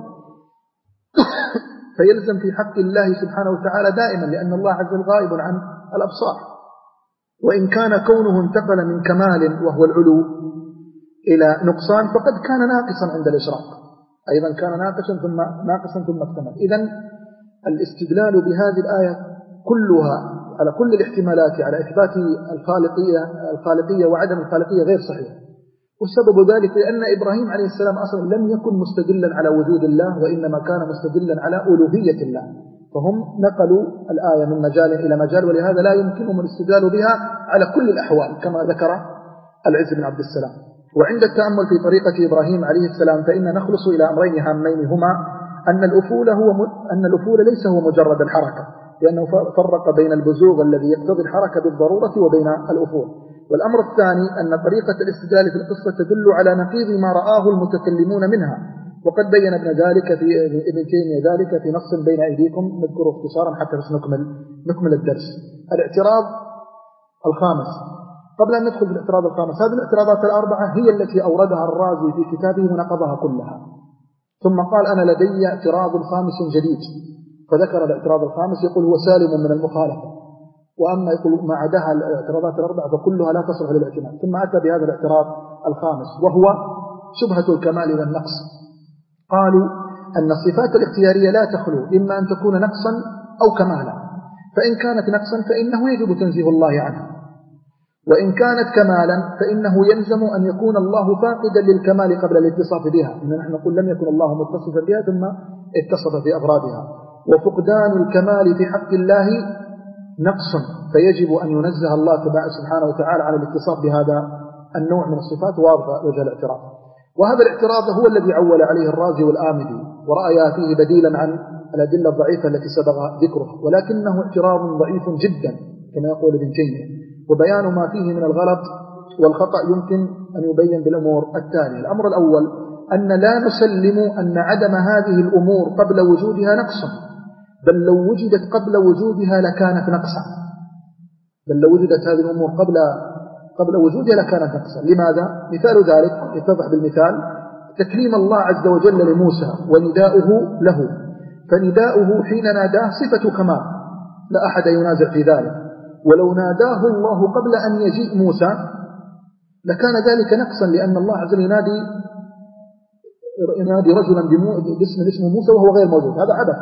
فيلزم في حق الله سبحانه وتعالى دائما، لأن الله عز وجل غائب عن الأبصار، وإن كان كونه انتقل من كمال وهو العلو إلى نقصان فقد كان ناقصا عند الإشراق، أيضا كان ناقصا ثم ناقصا ثم اكتمل. إذن الاستدلال بهذه الآية كلها على كل الاحتمالات على إثبات الخالقية الخالقية وعدم الخالقية غير صحيح، والسبب ذلك لأن إبراهيم عليه السلام أصلا لم يكن مستدلا على وجود الله، وإنما كان مستدلا على ألوهية الله، فهم نقلوا الآية من مجال إلى مجال، ولهذا لا يمكنهم الاستدلال بها على كل الأحوال كما ذكر العز بن عبد السلام. وعند التأمل في طريقة إبراهيم عليه السلام فإن نخلص إلى أمرين هامين، هما أن الأفول هو م... أن الأفول ليس هو مجرد الحركة، لأنه فرق بين البزوغ الذي يقتضي الحركة بالضرورة وبين الأفول. والأمر الثاني أن طريقة الاستدلال في القصة تدل على نقيض ما رآه المتكلمون منها، وقد بين ابن ذلك في ابن تيمية ذلك في نص بين أيديكم نذكره اختصارا حتى بس نكمل نكمل الدرس. الاعتراض الخامس، قبل أن ندخل في الاعتراض الخامس، هذه الاعتراضات الأربعة هي التي أوردها الرازي في كتابه ونقضها كلها، ثم قال أنا لدي اعتراض خامس جديد، فذكر الاعتراض الخامس يقول هو سالم من المخالفة، وأما يقول ما عداها الاعتراضات الأربعة فكلها لا تصلح للاعتماد. ثم أتى بهذا الاعتراض الخامس وهو شبهة الكمال والنقص. قالوا أن الصفات الاختيارية لا تخلو إما أن تكون نقصا أو كمالا، فإن كانت نقصا فإنه يجب تنزيه الله عنها، وإن كانت كمالا فإنه يلزم أن يكون الله فاقدا للكمال قبل الاتصاف بها، إن نحن نقول لم يكن الله متصفا بها ثم اتصف بأفرادها. وفقدان الكمال في حق الله نقص، فيجب أن ينزه الله سبحانه وتعالى عن الاتصاف بهذا النوع من الصفات. واضح وجه الاعتراض، وهذا الاعتراض هو الذي عول عليه الرازي والآمدي ورأى فيه بديلا عن الأدلة الضعيفة التي سبق ذكرها، ولكنه اعتراض ضعيف جدا كما يقول ابن تيمية، وبيان ما فيه من الغلط والخطأ يمكن أن يبين بالأمور التالية. الأمر الأول أن لا نسلم أن عدم هذه الأمور قبل وجودها نقصا، بل لو وجدت قبل وجودها لكانت نقصا، بل لو وجدت هذه الأمور قبل قبل وجودها لكانت نقصا. لماذا؟ مثال ذلك يتضح بالمثال تكليم الله عز وجل لموسى ونداؤه له، فنداؤه حين ناداه صفة كمال لا أحد ينازع في ذلك، ولو ناداه الله قبل أن يجيء موسى لكان ذلك نقصا، لأن الله عز وجل ينادي ينادي رجلا باسم اسمه موسى وهو غير موجود، هذا عبث.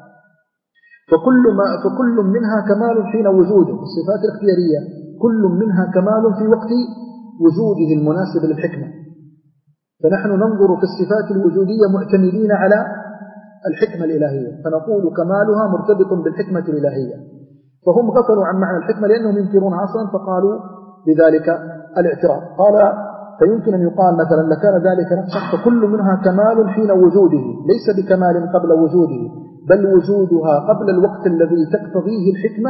فكل ما فكل منها كمال حين وجوده، الصفات الاختيارية كل منها كمال في وقت وجوده المناسب للحكمة، فنحن ننظر في الصفات الوجودية معتمدين على الحكمة الإلهية، فنقول كمالها مرتبط بالحكمة الإلهية. فهم غفلوا عن معنى الحكمة لأنهم ينكرونها أصلا، فقالوا بذلك الاعتراض. قال فيمكن أن يقال مثلا لكان ذلك نقصا، فكل منها كمال حين وجوده ليس بكمال قبل وجوده، بل وجودها قبل الوقت الذي تقتضيه الحكمة،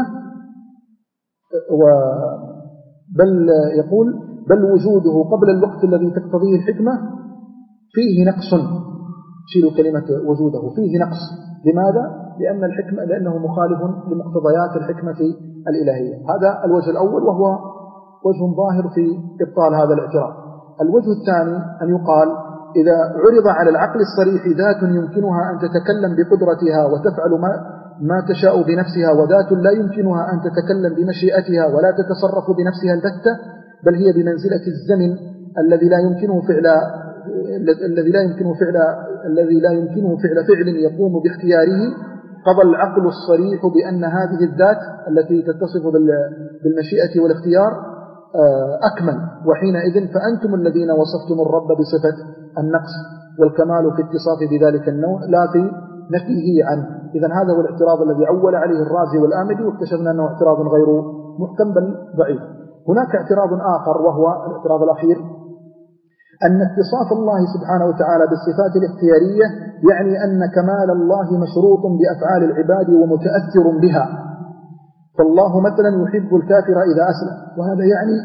بل يقول بل وجوده قبل الوقت الذي تقتضيه الحكمة فيه نقص، شيلوا كلمة وجوده، فيه نقص. لماذا؟ لأن الحكمة لأنه مخالف لمقتضيات الحكمة الإلهية. هذا الوجه الأول وهو وجه ظاهر في إبطال هذا الاعتراض. الوجه الثاني أن يقال إذا عرض على العقل الصريح ذات يمكنها أن تتكلم بقدرتها وتفعل ما, ما تشاء بنفسها، وذات لا يمكنها أن تتكلم بمشيئتها ولا تتصرف بنفسها البتة، بل هي بمنزلة الزمن الذي لا يمكنه فعل الذي لا يمكنه فعل الذي لا يمكنه فعل فعل يقوم باختياره، قضى العقل الصريح بأن هذه الذات التي تتصف بالمشيئة والاختيار أكمل، وحينئذ فأنتم الذين وصفتم الرب بصفة النقص، والكمال في اتصاف بذلك النوع لا في نفيه عنه. إذن هذا هو الاعتراض الذي عول عليه الرازي والآمدي، واكتشفنا أنه اعتراض غير محكم بل ضعيف. هناك اعتراض آخر وهو الاعتراض الأخير، أن اتصاف الله سبحانه وتعالى بالصفات الاختيارية يعني أن كمال الله مشروط بأفعال العباد ومتأثر بها، فالله مثلا يحب الكافر إذا أسلم، وهذا يعني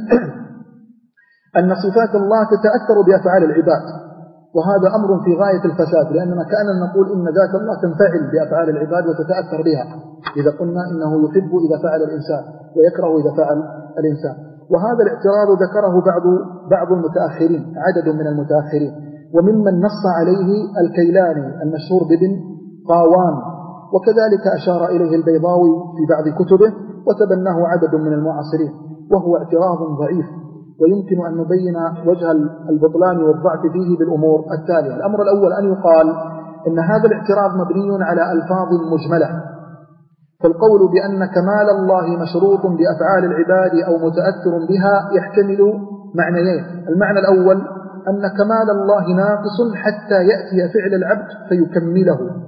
أن صفات الله تتأثر بأفعال العباد، وهذا أمر في غاية الفساد، لأننا كأننا نقول إن ذات الله تنفعل بأفعال العباد وتتأثر بها، إذا قلنا إنه يحب إذا فعل الإنسان ويكره إذا فعل الإنسان. وهذا الاعتراض ذكره بعض بعض المتأخرين، عدد من المتأخرين، وممن نص عليه الكيلاني المشهور بابن قاوان، وكذلك أشار إليه البيضاوي في بعض كتبه، وتبناه عدد من المعاصرين، وهو اعتراض ضعيف، ويمكن أن نبين وجه البطلان والضعف فيه بالأمور التالية. الأمر الأول أن يقال إن هذا الاعتراض مبني على ألفاظ مجملة، فالقول بأن كمال الله مشروط بأفعال العباد أو متأثر بها يحتمل معنيين. المعنى الأول أن كمال الله ناقص حتى يأتي فعل العبد فيكمله،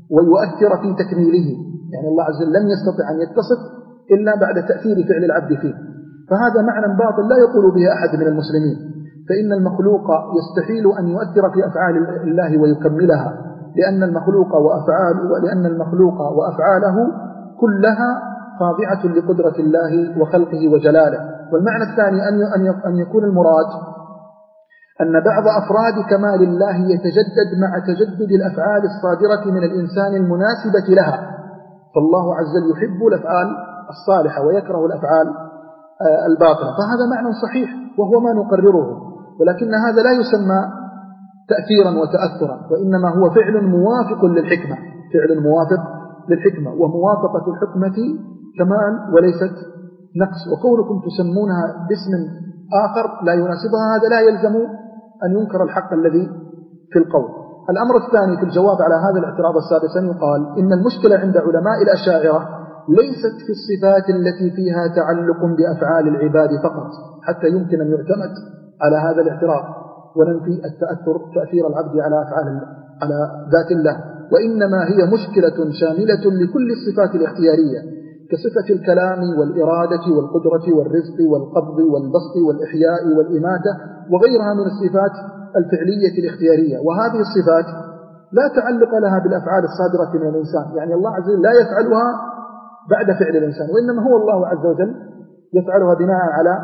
ويؤثر في تكميله، يعني الله عز وجل لم يستطع أن يتصف إلا بعد تأثير فعل العبد فيه. فهذا معنى باطل لا يقول به أحد من المسلمين، فإن المخلوق يستحيل أن يؤثر في أفعال الله ويكملها، لأن المخلوق وأفعال ولأن المخلوق وأفعاله كلها خاضعة لقدرة الله وخلقه وجلاله. والمعنى الثاني أن يكون المراد أن بعض أفراد كمال الله يتجدد مع تجدد الأفعال الصادرة من الإنسان المناسبة لها، فالله عز وجل يحب الأفعال الصالحة ويكره الأفعال الباطلة، فهذا معنى صحيح وهو ما نقرره، ولكن هذا لا يسمى تأثيرا وتأثرا، وإنما هو فعل موافق للحكمة، فعل موافق للحكمة، وموافقة الحكمة كمال وليست نقص. وكونكم تسمونها باسم آخر لا يناسبها هذا لا يلزم أن ينكر الحق الذي في القول. الأمر الثاني في الجواب على هذا الاعتراض السادس أن يقال إن المشكلة عند علماء الأشاعرة ليست في الصفات التي فيها تعلق بأفعال العباد فقط حتى يمكن أن يعتمد على هذا الاعتراض وننفي التأثر تأثير العبد على أفعال على ذات الله، وإنما هي مشكلة شاملة لكل الصفات الاختيارية كصفة الكلام والإرادة والقدرة والرزق والقبض والبسط والإحياء والإماتة وغيرها من الصفات الفعلية الاختيارية. وهذه الصفات لا تعلق لها بالأفعال الصادرة من الإنسان، يعني الله عز وجل لا يفعلها بعد فعل الإنسان، وإنما هو الله عز وجل يفعلها بناء على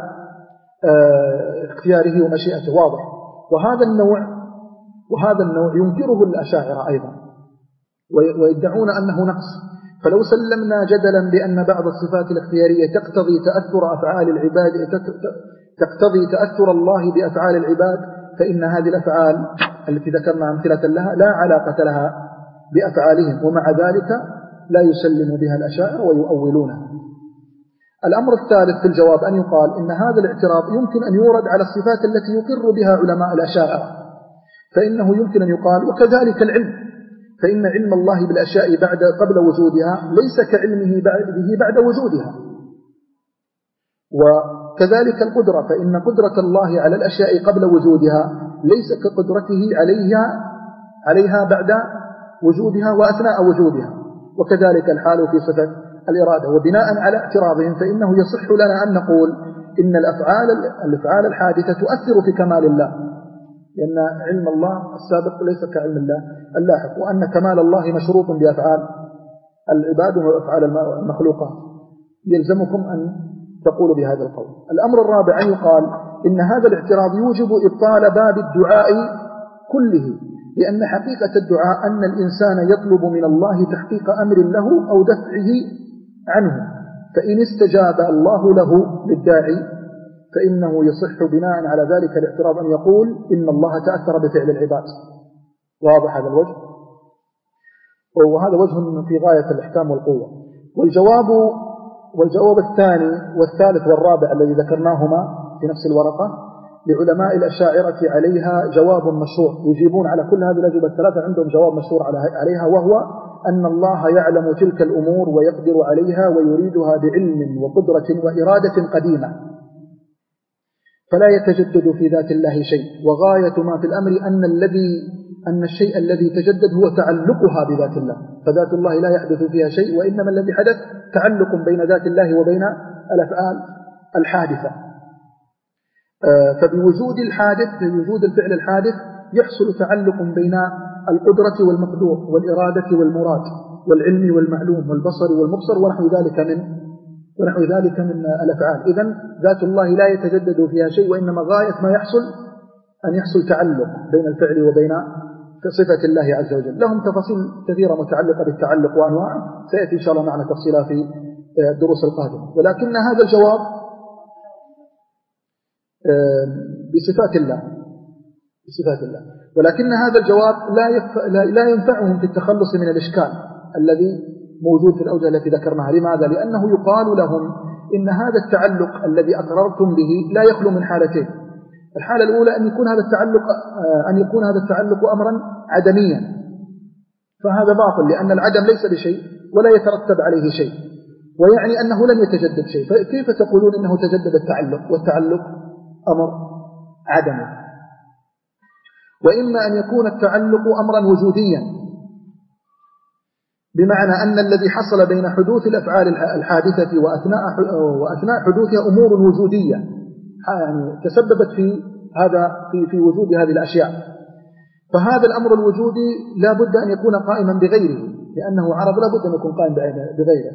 اختياره ومشيئته، واضح. وهذا النوع وهذا النوع ينكره الأشاعرة أيضا ويدعون أنه نقص. فلو سلمنا جدلا بأن بعض الصفات الاختيارية تقتضي تأثر أفعال العباد تقتضي تأثر الله بأفعال العباد، فإن هذه الأفعال التي ذكرنا أمثلة لها لا علاقة لها بأفعالهم، ومع ذلك لا يسلم بها الأشاعرة ويؤولونها. الأمر الثالث في الجواب أن يقال إن هذا الاعتراض يمكن أن يورد على الصفات التي يقر بها علماء الأشاعرة، فإنه يمكن أن يقال وكذلك العلم، فإن علم الله بالأشياء بعد قبل وجودها ليس كعلمه به بعد وجودها، وكذلك القدرة، فإن قدرة الله على الأشياء قبل وجودها ليس كقدرته عليها عليها بعد وجودها وأثناء وجودها، وكذلك الحال في صفة الإرادة. وبناء على اعتراضهم فإنه يصح لنا أن نقول إن الأفعال الأفعال الحادثة تؤثر في كمال الله، لأن علم الله السابق ليس كعلم الله اللاحق، وأن كمال الله مشروط بأفعال العباد وأفعال المخلوقات. يلزمكم أن تقولوا بهذا القول. الأمر الرابع أن يقال إن هذا الاعتراض يوجب إبطال باب الدعاء كله، لأن حقيقة الدعاء أن الإنسان يطلب من الله تحقيق أمر له أو دفعه عنه، فإن استجاب الله له للداعي فإنه يصح بناء على ذلك الاعتراض أن يقول إن الله تأثر بفعل العباد. واضح هذا الوجه؟ وهذا وجه في غاية الإحكام والقوة. والجواب والجواب الثاني والثالث والرابع الذي ذكرناهما في نفس الورقة لعلماء الأشاعرة عليها جواب مشهور، يجيبون على كل هذه الأجوبة الثلاثة عندهم جواب مشهور عليها، وهو أن الله يعلم تلك الأمور ويقدر عليها ويريدها بعلم وقدرة وإرادة قديمة، فلا يتجدد في ذات الله شيء، وغاية ما في الأمر أن الذي أن الشيء الذي تجدد هو تعلقها بذات الله، فذات الله لا يحدث فيها شيء، وإنما الذي حدث تعلق بين ذات الله وبين الأفعال الحادثة. فبوجود الحادث بوجود الفعل الحادث يحصل تعلق بين القدرة والمقدور والإرادة والمراد والعلم والمعلوم والبصر والمبصر ونحو ذلك من ونحو ذلك من الأفعال. إذن ذات الله لا يتجدد فيها شيء، وإنما غاية ما يحصل أن يحصل تعلق بين الفعل وبين صفة الله عز وجل. لهم تفاصيل كثيرة متعلقة بالتعلق وأنواعه سيأتي إن شاء الله معنا تفصيلها في الدروس القادمة، ولكن هذا الجواب بصفات الله بصفات الله ولكن هذا الجواب لا لا ينفعهم في التخلص من الإشكال الذي موجود في الأوجه التي ذكرناها. لماذا؟ لأنه يقال لهم إن هذا التعلق الذي أقررتم به لا يخلو من حالتين. الحالة الأولى أن يكون هذا التعلق أن يكون هذا التعلق أمرا عدميا، فهذا باطل لأن العدم ليس بشيء ولا يترتب عليه شيء، ويعني أنه لن يتجدد شيء، فكيف تقولون إنه تجدد التعلق والتعلق أمر عدمي؟ وإما أن يكون التعلق أمرا وجوديا، بمعنى أن الذي حصل بين حدوث الأفعال الحادثة وأثناء وأثناء حدوثها أمور وجودية يعني تسببت في هذا في في وجود هذه الأشياء، فهذا الأمر الوجودي لا بد أن يكون قائما بغيره، لأنه عرض لا بد أن يكون قائم بغيره،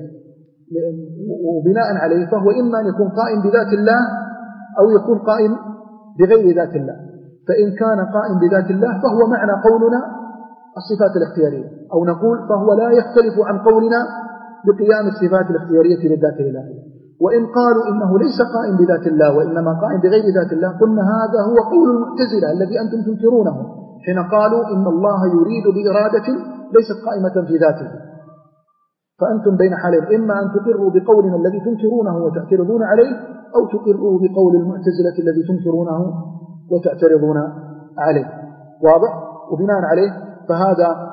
وبناء عليه فهو إما أن يكون قائم بذات الله أو يكون قائم بغير ذات الله. فإن كان قائم بذات الله فهو معنى قولنا الصفات الاختيارية، أو نقول فهو لا يختلف عن قولنا بقيام الصفات الاختيارية للذات الإلهية. وإن قالوا إنه ليس قائم بذات الله وإنما قائم بغير ذات الله، قلنا هذا هو قول المعتزلة الذي أنتم تنكرونه حين قالوا إن الله يريد بإرادة ليست قائمة في ذاته. فأنتم بين حالين، إما أن تقروا بقولنا الذي تنكرونه وتعترضون عليه، أو تقروا بقول المعتزلة الذي تنكرونه وتعترضون عليه. واضح؟ وبناء عليه فهذا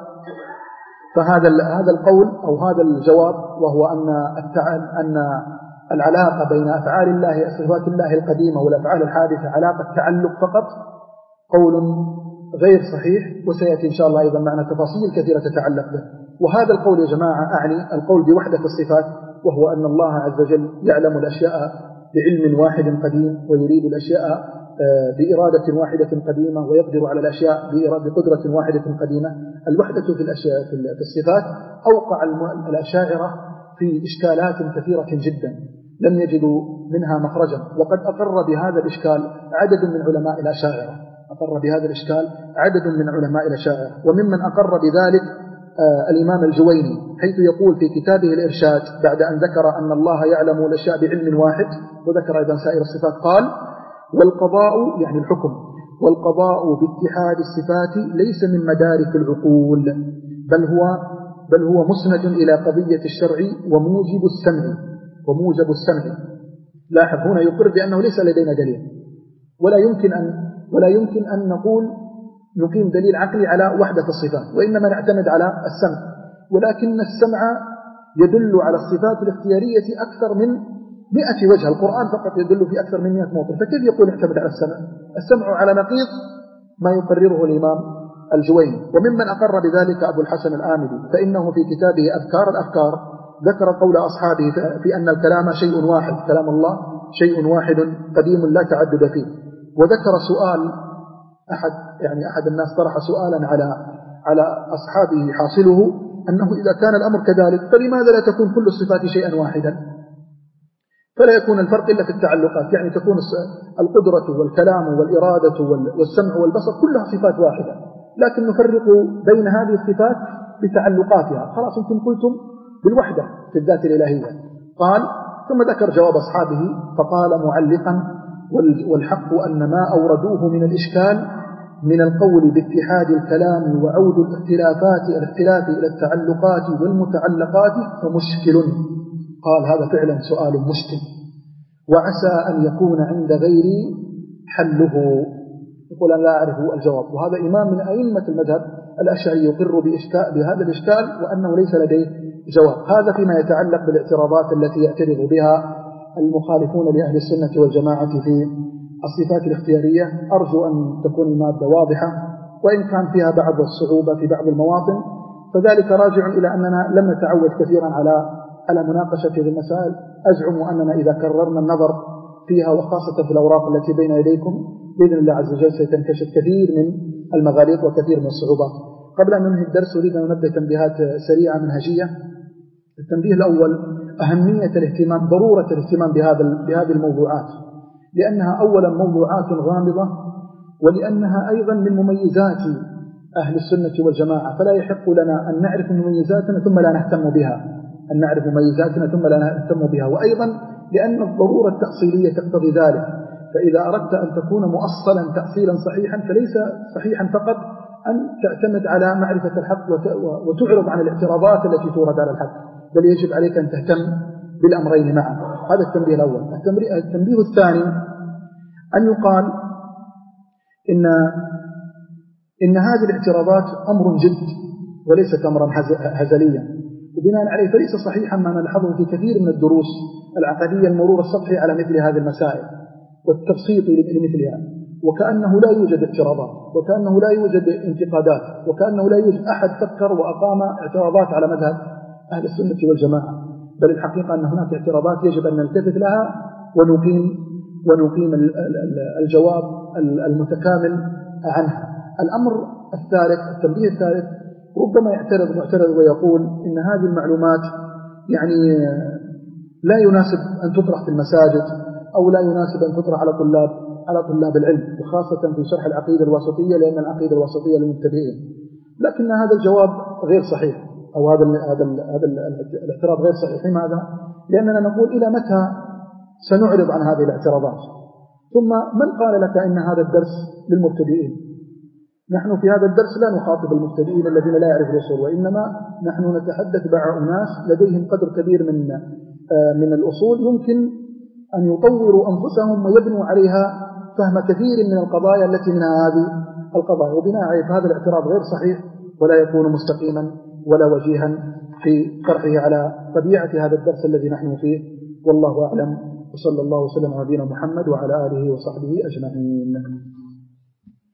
فهذا هذا القول أو هذا الجواب، وهو أن أن العلاقة بين أفعال الله صفات الله القديمة والأفعال الحادثة علاقة تعلق فقط، قول غير صحيح، وسيأتي إن شاء الله أيضا معنا تفاصيل كثيرة تتعلق به. وهذا القول يا جماعة أعني القول بوحدة الصفات، وهو أن الله عز وجل يعلم الأشياء بعلم واحد قديم، ويريد الأشياء بإرادة واحدة قديمة، ويقدر على الأشياء بقدرة واحدة قديمة. الوحدة في الأشياء في الصفات أوقع الأشاعرة في إشكالات كثيرة جدا لم يجدوا منها مخرجا، وقد أقر بهذا الإشكال عدد من علماء الأشاعرة أقر بهذا الإشكال عدد من علماء الأشاعرة وممن أقر بذلك آه الإمام الجويني، حيث يقول في كتابه الإرشاد بعد أن ذكر أن الله يعلم الأشياء بعلم واحد، وذكر أيضا سائر الصفات، قال: والقضاء يعني الحكم، والقضاء باتحاد الصفات ليس من مدارك العقول، بل هو بل هو مسند إلى قضية الشرع وموجب السمع وموجب السمع. لاحظ هنا يقر بأنه ليس لدينا دليل، ولا يمكن أن ولا يمكن أن نقول نقيم دليل عقلي على وحدة الصفات، وإنما نعتمد على السمع. ولكن السمع يدل على الصفات الاختيارية أكثر من مئة وجه، القرآن فقط يدل في أكثر من مئة موطن، فكيف يقول اعتمد على السمع؟ السمع على نقيض ما يقرره الإمام الجويني. وممن أقر بذلك أبو الحسن الآمدي، فإنه في كتابه أذكار الأفكار ذكر قول أصحابه في أن الكلام شيء واحد، كلام الله شيء واحد قديم لا تعدد فيه. وذكر سؤال أحد يعني أحد الناس طرح سؤالا على على أصحابه حاصله أنه إذا كان الأمر كذلك فلماذا لا تكون كل الصفات شيئا واحدا، فلا يكون الفرق إلا في التعلقات، يعني تكون القدرة والكلام والإرادة والسمع والبصر كلها صفات واحدة، لكن نفرق بين هذه الصفات بتعلقاتها. خلاص أنتم قلتم بالوحدة في الذات الإلهية. قال ثم ذكر جواب أصحابه فقال معلقا: والحق أن ما أوردوه من الإشكال من القول باتحاد الكلام وعود الاختلافات الاختلاف إلى التعلقات والمتعلقات فمشكل. قال هذا فعلا سؤال مشكل، وعسى أن يكون عند غيري حله. يقول أنا لا أعرف الجواب. وهذا إمام من أئمة المذهب الأشعري يقر بإشكال بهذا الإشكال وأنه ليس لديه جواب. هذا فيما يتعلق بالاعتراضات التي يعترض بها المخالفون لأهل السنة والجماعة في الصفات الاختيارية. أرجو أن تكون المادة واضحة، وإن كان فيها بعض الصعوبة في بعض المواطن فذلك راجع إلى أننا لم نتعود كثيرا على على مناقشة هذه المسائل. أزعم أننا إذا كررنا النظر فيها وخاصة في الأوراق التي بين يديكم بإذن الله عز وجل سيتنكشف كثير من المغاليق وكثير من الصعوبات. قبل أن ننهي الدرس أريد أن ننبه تنبيهات سريعة منهجية. التنبيه الأول أهمية الاهتمام، ضرورة الاهتمام بهذا بهذه الموضوعات، لأنها أولا موضوعات غامضة، ولأنها أيضا من مميزات أهل السنة والجماعة، فلا يحق لنا أن نعرف مميزاتنا ثم لا نهتم بها أن نعرف مميزاتنا ثم لا نهتم بها. وأيضا لأن الضرورة التأصيلية تقتضي ذلك، فإذا أردت أن تكون مؤصلا تأصيلا صحيحا فليس صحيحا فقط أن تعتمد على معرفة الحق وتعرض عن الاعتراضات التي تورد على الحق، بل يجب عليك أن تهتم بالأمرين معا. هذا التنبيه الأول. التنبيه الثاني أن يقال إن إن هذه الاعتراضات أمر جد وليست أمرا هزليا، وبناء عليه فليس صحيحا ما نلحظه في كثير من الدروس العقدية المرور السطحي على مثل هذه المسائل والتبسيط لمثلها، وكأنه لا يوجد اعتراضات، وكأنه لا يوجد انتقادات، وكأنه لا يوجد أحد فكر وأقام اعتراضات على مذهب أهل السنة والجماعة، بل الحقيقة أن هناك اعتراضات يجب أن نلتفت لها ونقيم ونقيم الجواب المتكامل عنها. الأمر الثالث، التنبيه الثالث، ربما يعترض معترض ويقول إن هذه المعلومات يعني لا يناسب أن تطرح في المساجد أو لا يناسب أن تطرح على طلاب على طلاب العلم، وخاصة في شرح العقيدة الواسطية، لأن العقيدة الواسطية للمبتدئين. لكن هذا الجواب غير صحيح، أو هذا هذا هذا الاعتراض غير صحيح. لماذا؟ لأننا نقول إلى متى سنعرض عن هذه الاعتراضات؟ ثم من قال لك إن هذا الدرس للمبتدئين؟ نحن في هذا الدرس لا نخاطب المبتدئين الذين لا يعرفوا الأصول، وإنما نحن نتحدث مع أناس لديهم قدر كبير من من الأصول، يمكن أن يطوروا أنفسهم ويبنوا عليها فهم كثير من القضايا التي منها هذه القضايا. وبناء عليه فهذا الاعتراض غير صحيح ولا يكون مستقيما ولا وجيها في طرحه على طبيعة هذا الدرس الذي نحن فيه. والله أعلم، وصلى الله وسلم على نبينا محمد وعلى آله وصحبه أجمعين.